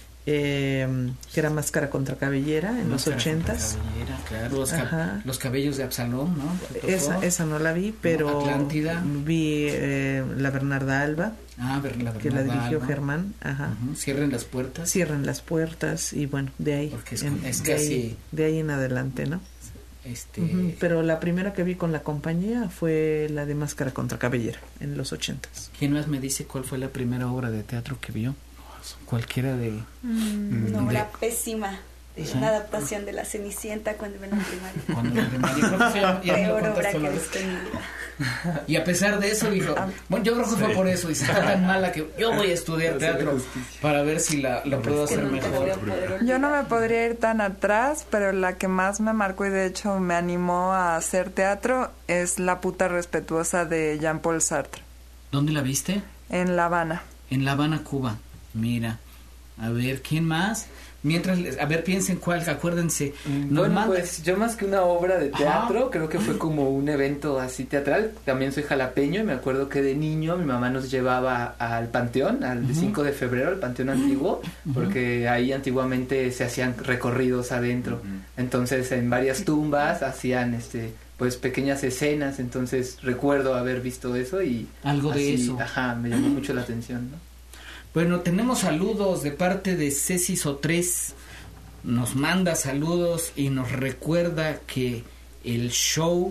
Eh, que era Máscara contra Cabellera en los Máscara ochentas. contra Cabellera, claro, los, ca- Ajá. los cabellos de Absalón, ¿no? ¿Te tocó? Esa, esa no la vi, pero Atlántida. vi eh, La Bernarda Alba, Ah, ver, la que la Bernarda dirigió Alba. Germán. Ajá. Ujú, Cierren las puertas. Cierren las puertas y bueno, de ahí, Porque es en, como- es de, casi- ahí de ahí en adelante, ¿no? Este, Ujú, pero la primera que vi con la compañía fue la de Máscara contra Cabellera en los ochentas. ¿Quién más me dice cuál fue la primera obra de teatro que vio? Cualquiera de... Mm, de- no, era pésima. Sí. Una adaptación de La Cenicienta cuando iba en la primaria. Cuando la primaria, creo que sí, ya- ya me lo Peor obra contaste que una he vez. visto en mi vida. Y a pesar de eso dijo, bueno, yo creo que fue Sí. por eso, y está tan mala que yo voy a estudiar teatro para ver si la, la puedo Es que hacer nunca mejor. voy a poder olvidar. Yo no me podría ir tan atrás, pero la que más me marcó y de hecho me animó a hacer teatro es La puta respetuosa de Jean-Paul Sartre, ¿Dónde la viste? en La Habana. En La Habana, Cuba. Mira, a ver, ¿quién más? Mientras, les- a ver, piensen cuál, acuérdense. Nos Bueno, manda- pues yo más que una obra de Ajá. teatro, creo que fue como un evento así teatral. También soy jalapeño y me acuerdo que de niño mi mamá nos llevaba al Panteón, al Ujú. cinco de febrero, al Panteón Antiguo, Ujú. porque ahí antiguamente se hacían recorridos adentro. Ujú. Entonces en varias tumbas hacían este pues pequeñas escenas, entonces recuerdo haber visto eso y Algo de así, eso. Ajá, me llamó mucho la atención, ¿no? Bueno, tenemos saludos de parte de Ceci Sotres. Nos manda saludos y nos recuerda que el show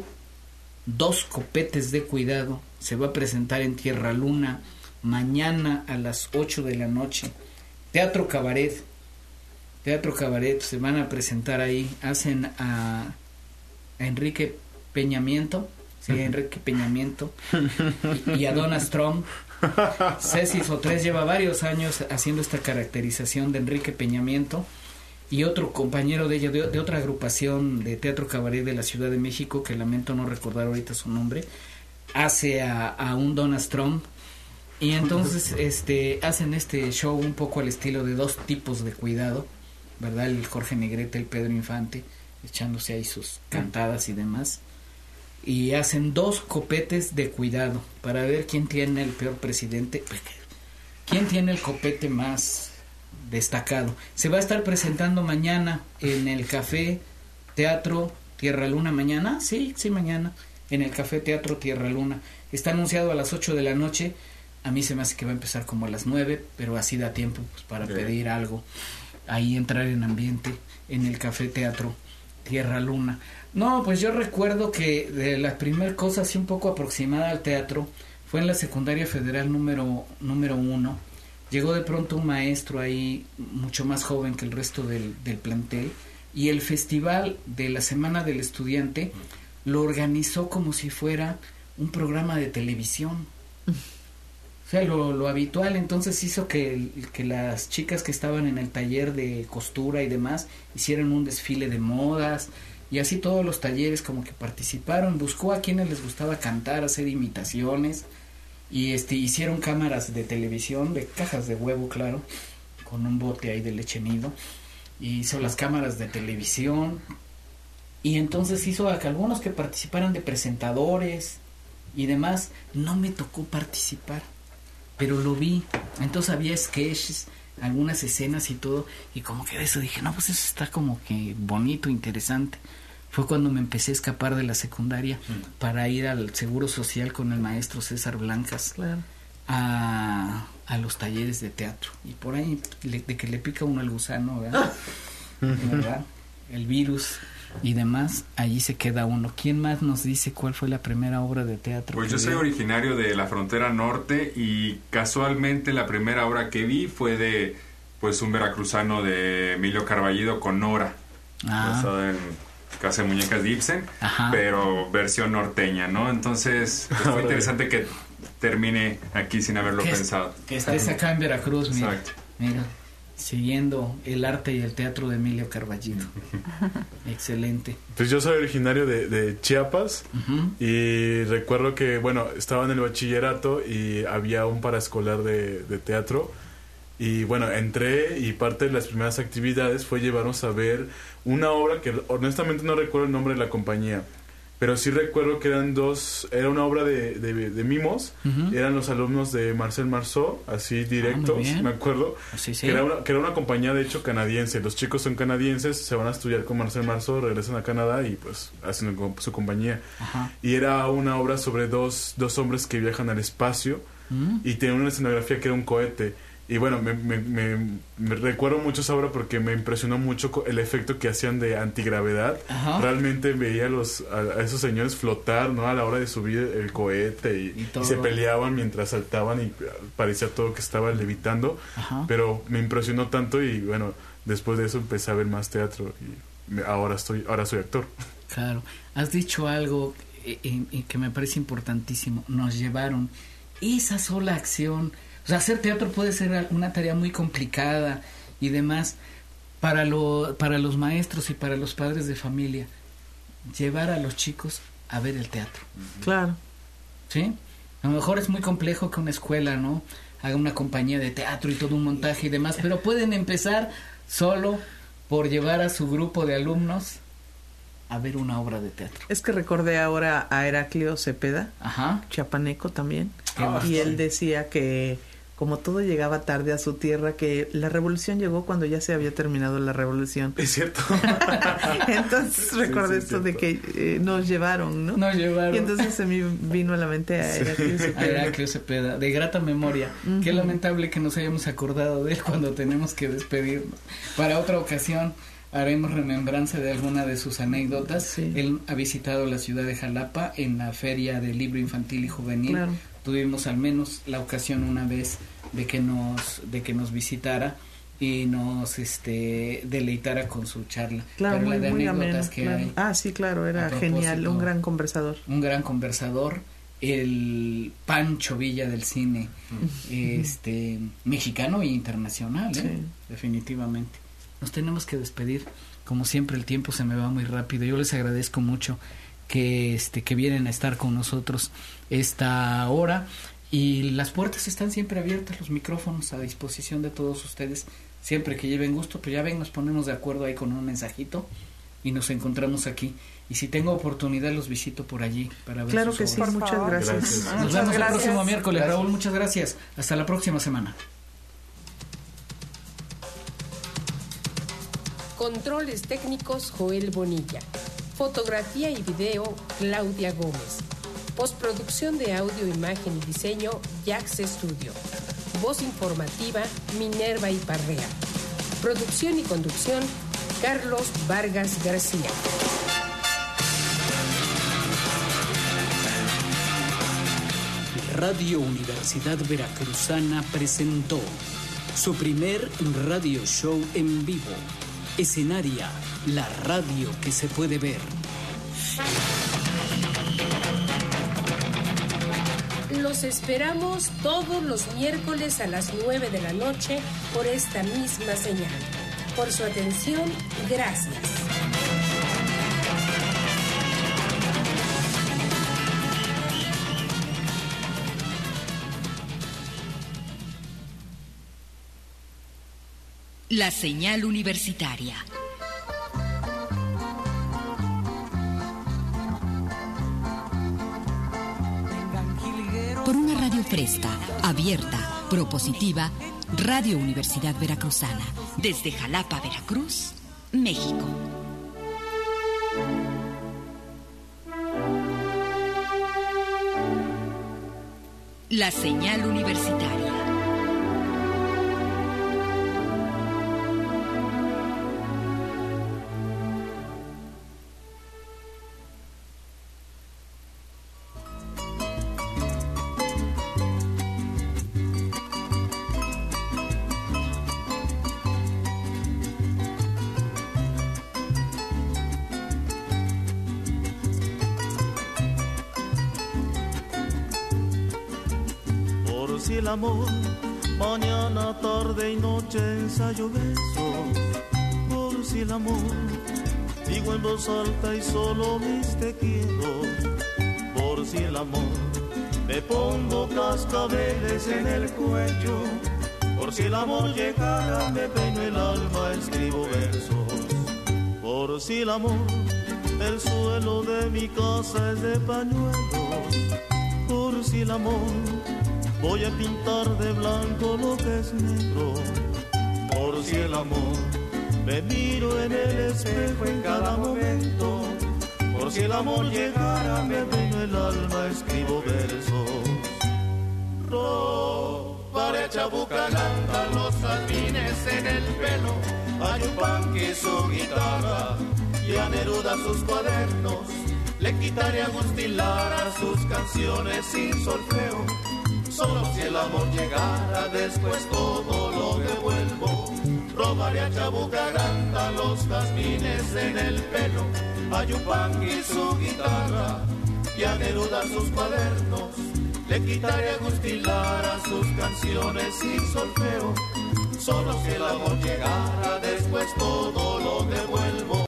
Dos Copetes de Cuidado se va a presentar en Tierra Luna mañana a las ocho de la noche. Teatro Cabaret. Teatro Cabaret se van a presentar ahí. Hacen a, a Enrique Peñamiento. Sí, a Enrique Peñamiento. Y, y a Donna Strom. Ceci Sotres lleva varios años haciendo esta caracterización de Enrique Peñamiento y otro compañero de ella, de, de otra agrupación de teatro cabaret de la Ciudad de México, que lamento no recordar ahorita su nombre, hace a, a un Donald Trump, y entonces este hacen este show un poco al estilo de dos tipos de cuidado, ¿verdad? El Jorge Negrete, el Pedro Infante, echándose ahí sus cantadas y demás, y hacen dos copetes de cuidado para ver quién tiene el peor presidente, quién tiene el copete más destacado. Se va a estar presentando mañana en el Café Teatro Tierra Luna. ¿Mañana? Sí, sí, mañana en el Café Teatro Tierra Luna. Está anunciado a las ocho de la noche. A mí se me hace que va a empezar como a las nueve, pero así da tiempo pues, para okay. pedir algo, ahí entrar en ambiente en el Café Teatro Tierra Luna. No, pues yo recuerdo que de la primera cosa así un poco aproximada al teatro fue en la secundaria federal número número uno. Llegó de pronto un maestro ahí mucho más joven que el resto del, del plantel, y el festival de la Semana del Estudiante lo organizó como si fuera un programa de televisión. O sea, lo, lo habitual. Entonces hizo que, que las chicas que estaban en el taller de costura y demás hicieran un desfile de modas, y así todos los talleres como que participaron. Buscó a quienes les gustaba cantar, hacer imitaciones, y este hicieron cámaras de televisión, de cajas de huevo, claro, con un bote ahí de leche nido, y hizo las cámaras de televisión, y entonces hizo a que algunos que participaran de presentadores y demás. No me tocó participar, pero lo vi. Entonces había sketches, algunas escenas y todo, y como que de eso dije, no, pues eso está como que bonito, interesante. Fue cuando me empecé a escapar de la secundaria mm. para ir al Seguro Social con el maestro César Blancas, claro. a, a los talleres de teatro. Y por ahí, le, de que le pica uno al gusano, ¿verdad? ¿verdad? El virus y demás, allí se queda uno. ¿Quién más nos dice cuál fue la primera obra de teatro? Pues yo soy originario de la frontera norte, y casualmente la primera obra que vi fue de pues un veracruzano de Emilio Carballido con Nora, ah. basada en Casa de Muñecas de Ibsen, Ajá. pero versión norteña, ¿no? Entonces pues fue interesante que termine aquí sin haberlo que pensado. Es, que estés acá en Veracruz, mira. Exacto. Mira. Siguiendo el arte y el teatro de Emilio Carballido. Excelente. Pues yo soy originario de, de Chiapas, uh-huh. y recuerdo que, bueno, estaba en el bachillerato y había un paraescolar de, de teatro, y bueno, entré, y parte de las primeras actividades fue llevarnos a ver una obra que honestamente no recuerdo el nombre de la compañía, pero sí recuerdo que eran dos, era una obra de, de, de mimos, uh-huh. eran los alumnos de Marcel Marceau, así directos, ah, me acuerdo, sí, sí. Que, era una, que era una compañía de hecho canadiense. Los chicos son canadienses, se van a estudiar con Marcel Marceau, regresan a Canadá y pues hacen su compañía. Ajá. Y era una obra sobre dos, dos hombres que viajan al espacio, uh-huh. y tienen una escenografía que era un cohete. Y bueno, me, me, me, me recuerdo mucho esa obra porque me impresionó mucho el efecto que hacían de antigravedad. Ajá. Realmente veía a, los, a, a esos señores flotar, ¿no? A la hora de subir el cohete, y, y, y se peleaban mientras saltaban, y parecía todo que estaba levitando. Ajá. Pero me impresionó tanto, y bueno, después de eso empecé a ver más teatro, y me, ahora estoy ahora soy actor. Claro, has dicho algo eh, eh, que me parece importantísimo. Nos llevaron esa sola acción. O sea, hacer teatro puede ser una tarea muy complicada y demás para, lo, para los maestros y para los padres de familia. Llevar a los chicos a ver el teatro. Claro. ¿Sí? A lo mejor es muy complejo que una escuela, ¿no?, haga una compañía de teatro y todo un montaje y demás, pero pueden empezar solo por llevar a su grupo de alumnos a ver una obra de teatro. Es que recordé ahora a Heraclio Cepeda, Ajá. chiapaneco también, oh, y él decía que como todo llegaba tarde a su tierra, que la revolución llegó cuando ya se había terminado la revolución. Es cierto. Entonces sí, recordé sí, esto de que eh, nos llevaron, ¿no? Nos llevaron. Y entonces se me vino a la mente a Heraclio Cepeda. A Heraclio Cepeda, de grata memoria. Uh-huh. Qué lamentable que nos hayamos acordado de él cuando tenemos que despedirnos. Para otra ocasión haremos remembranza de alguna de sus anécdotas. Sí. Él ha visitado la ciudad de Jalapa en la Feria del Libro Infantil y Juvenil. Claro. Tuvimos al menos la ocasión una vez de que nos de que nos visitara y nos este deleitara con su charla. Claro, Pero muy, la de muy anécdotas ameno, que claro. hay. Ah, sí, claro, era genial, un gran conversador. Un gran conversador, el Pancho Villa del cine, uh-huh. este mexicano e internacional, ¿eh? Sí. Definitivamente. nos tenemos que despedir. Como siempre, el tiempo se me va muy rápido. Yo les agradezco mucho que este que vienen a estar con nosotros esta hora, y las puertas están siempre abiertas, los micrófonos a disposición de todos ustedes, siempre que lleven gusto. Pues ya ven, nos ponemos de acuerdo ahí con un mensajito y nos encontramos aquí, y si tengo oportunidad los visito por allí para ver claro sus que sí, obras. muchas gracias. gracias. Nos Muchas vemos gracias. el próximo miércoles. Gracias. Raúl, muchas gracias, hasta la próxima semana. Controles técnicos Joel Bonilla. Fotografía y video Claudia Gómez. Postproducción de audio, imagen y diseño Jax Studio. Voz informativa Minerva Iparrea. Producción y conducción Carlos Vargas García. Radio Universidad Veracruzana presentó su primer radio show en vivo. Escenaria, la radio que se puede ver. Los esperamos todos los miércoles a las nueve de la noche por esta misma señal. Por su atención, gracias. La señal universitaria. Por una radio fresca, abierta, propositiva, Radio Universidad Veracruzana, desde Jalapa, Veracruz, México. La señal universitaria. Si el amor, mañana, tarde y noche ensayo besos. Por si el amor, digo en voz alta y solo mis te quiero. Por si el amor, me pongo cascabeles en el cuello. Por si el amor llegara, me peino el alma, escribo versos. Por si el amor, el suelo de mi casa es de pañuelos. Por si el amor, voy a pintar de blanco lo que es negro. Por si el amor, me miro en el espejo en cada momento. Por si el amor llegara, me peino el alma, escribo versos. Robaré chabucananda los jazmines en el pelo, a Yupanqui su guitarra y a Neruda sus cuadernos. Le quitaré a Agustín Lara sus canciones sin solfeo. Solo si el amor llegara, después todo lo devuelvo. Robaré a Chabucaranda los jazmines en el pelo, a Yupanqui su guitarra y a Neruda sus cuadernos. Le quitaré a Agustín Lara sus canciones sin solfeo. Solo si el amor llegara, después todo lo devuelvo.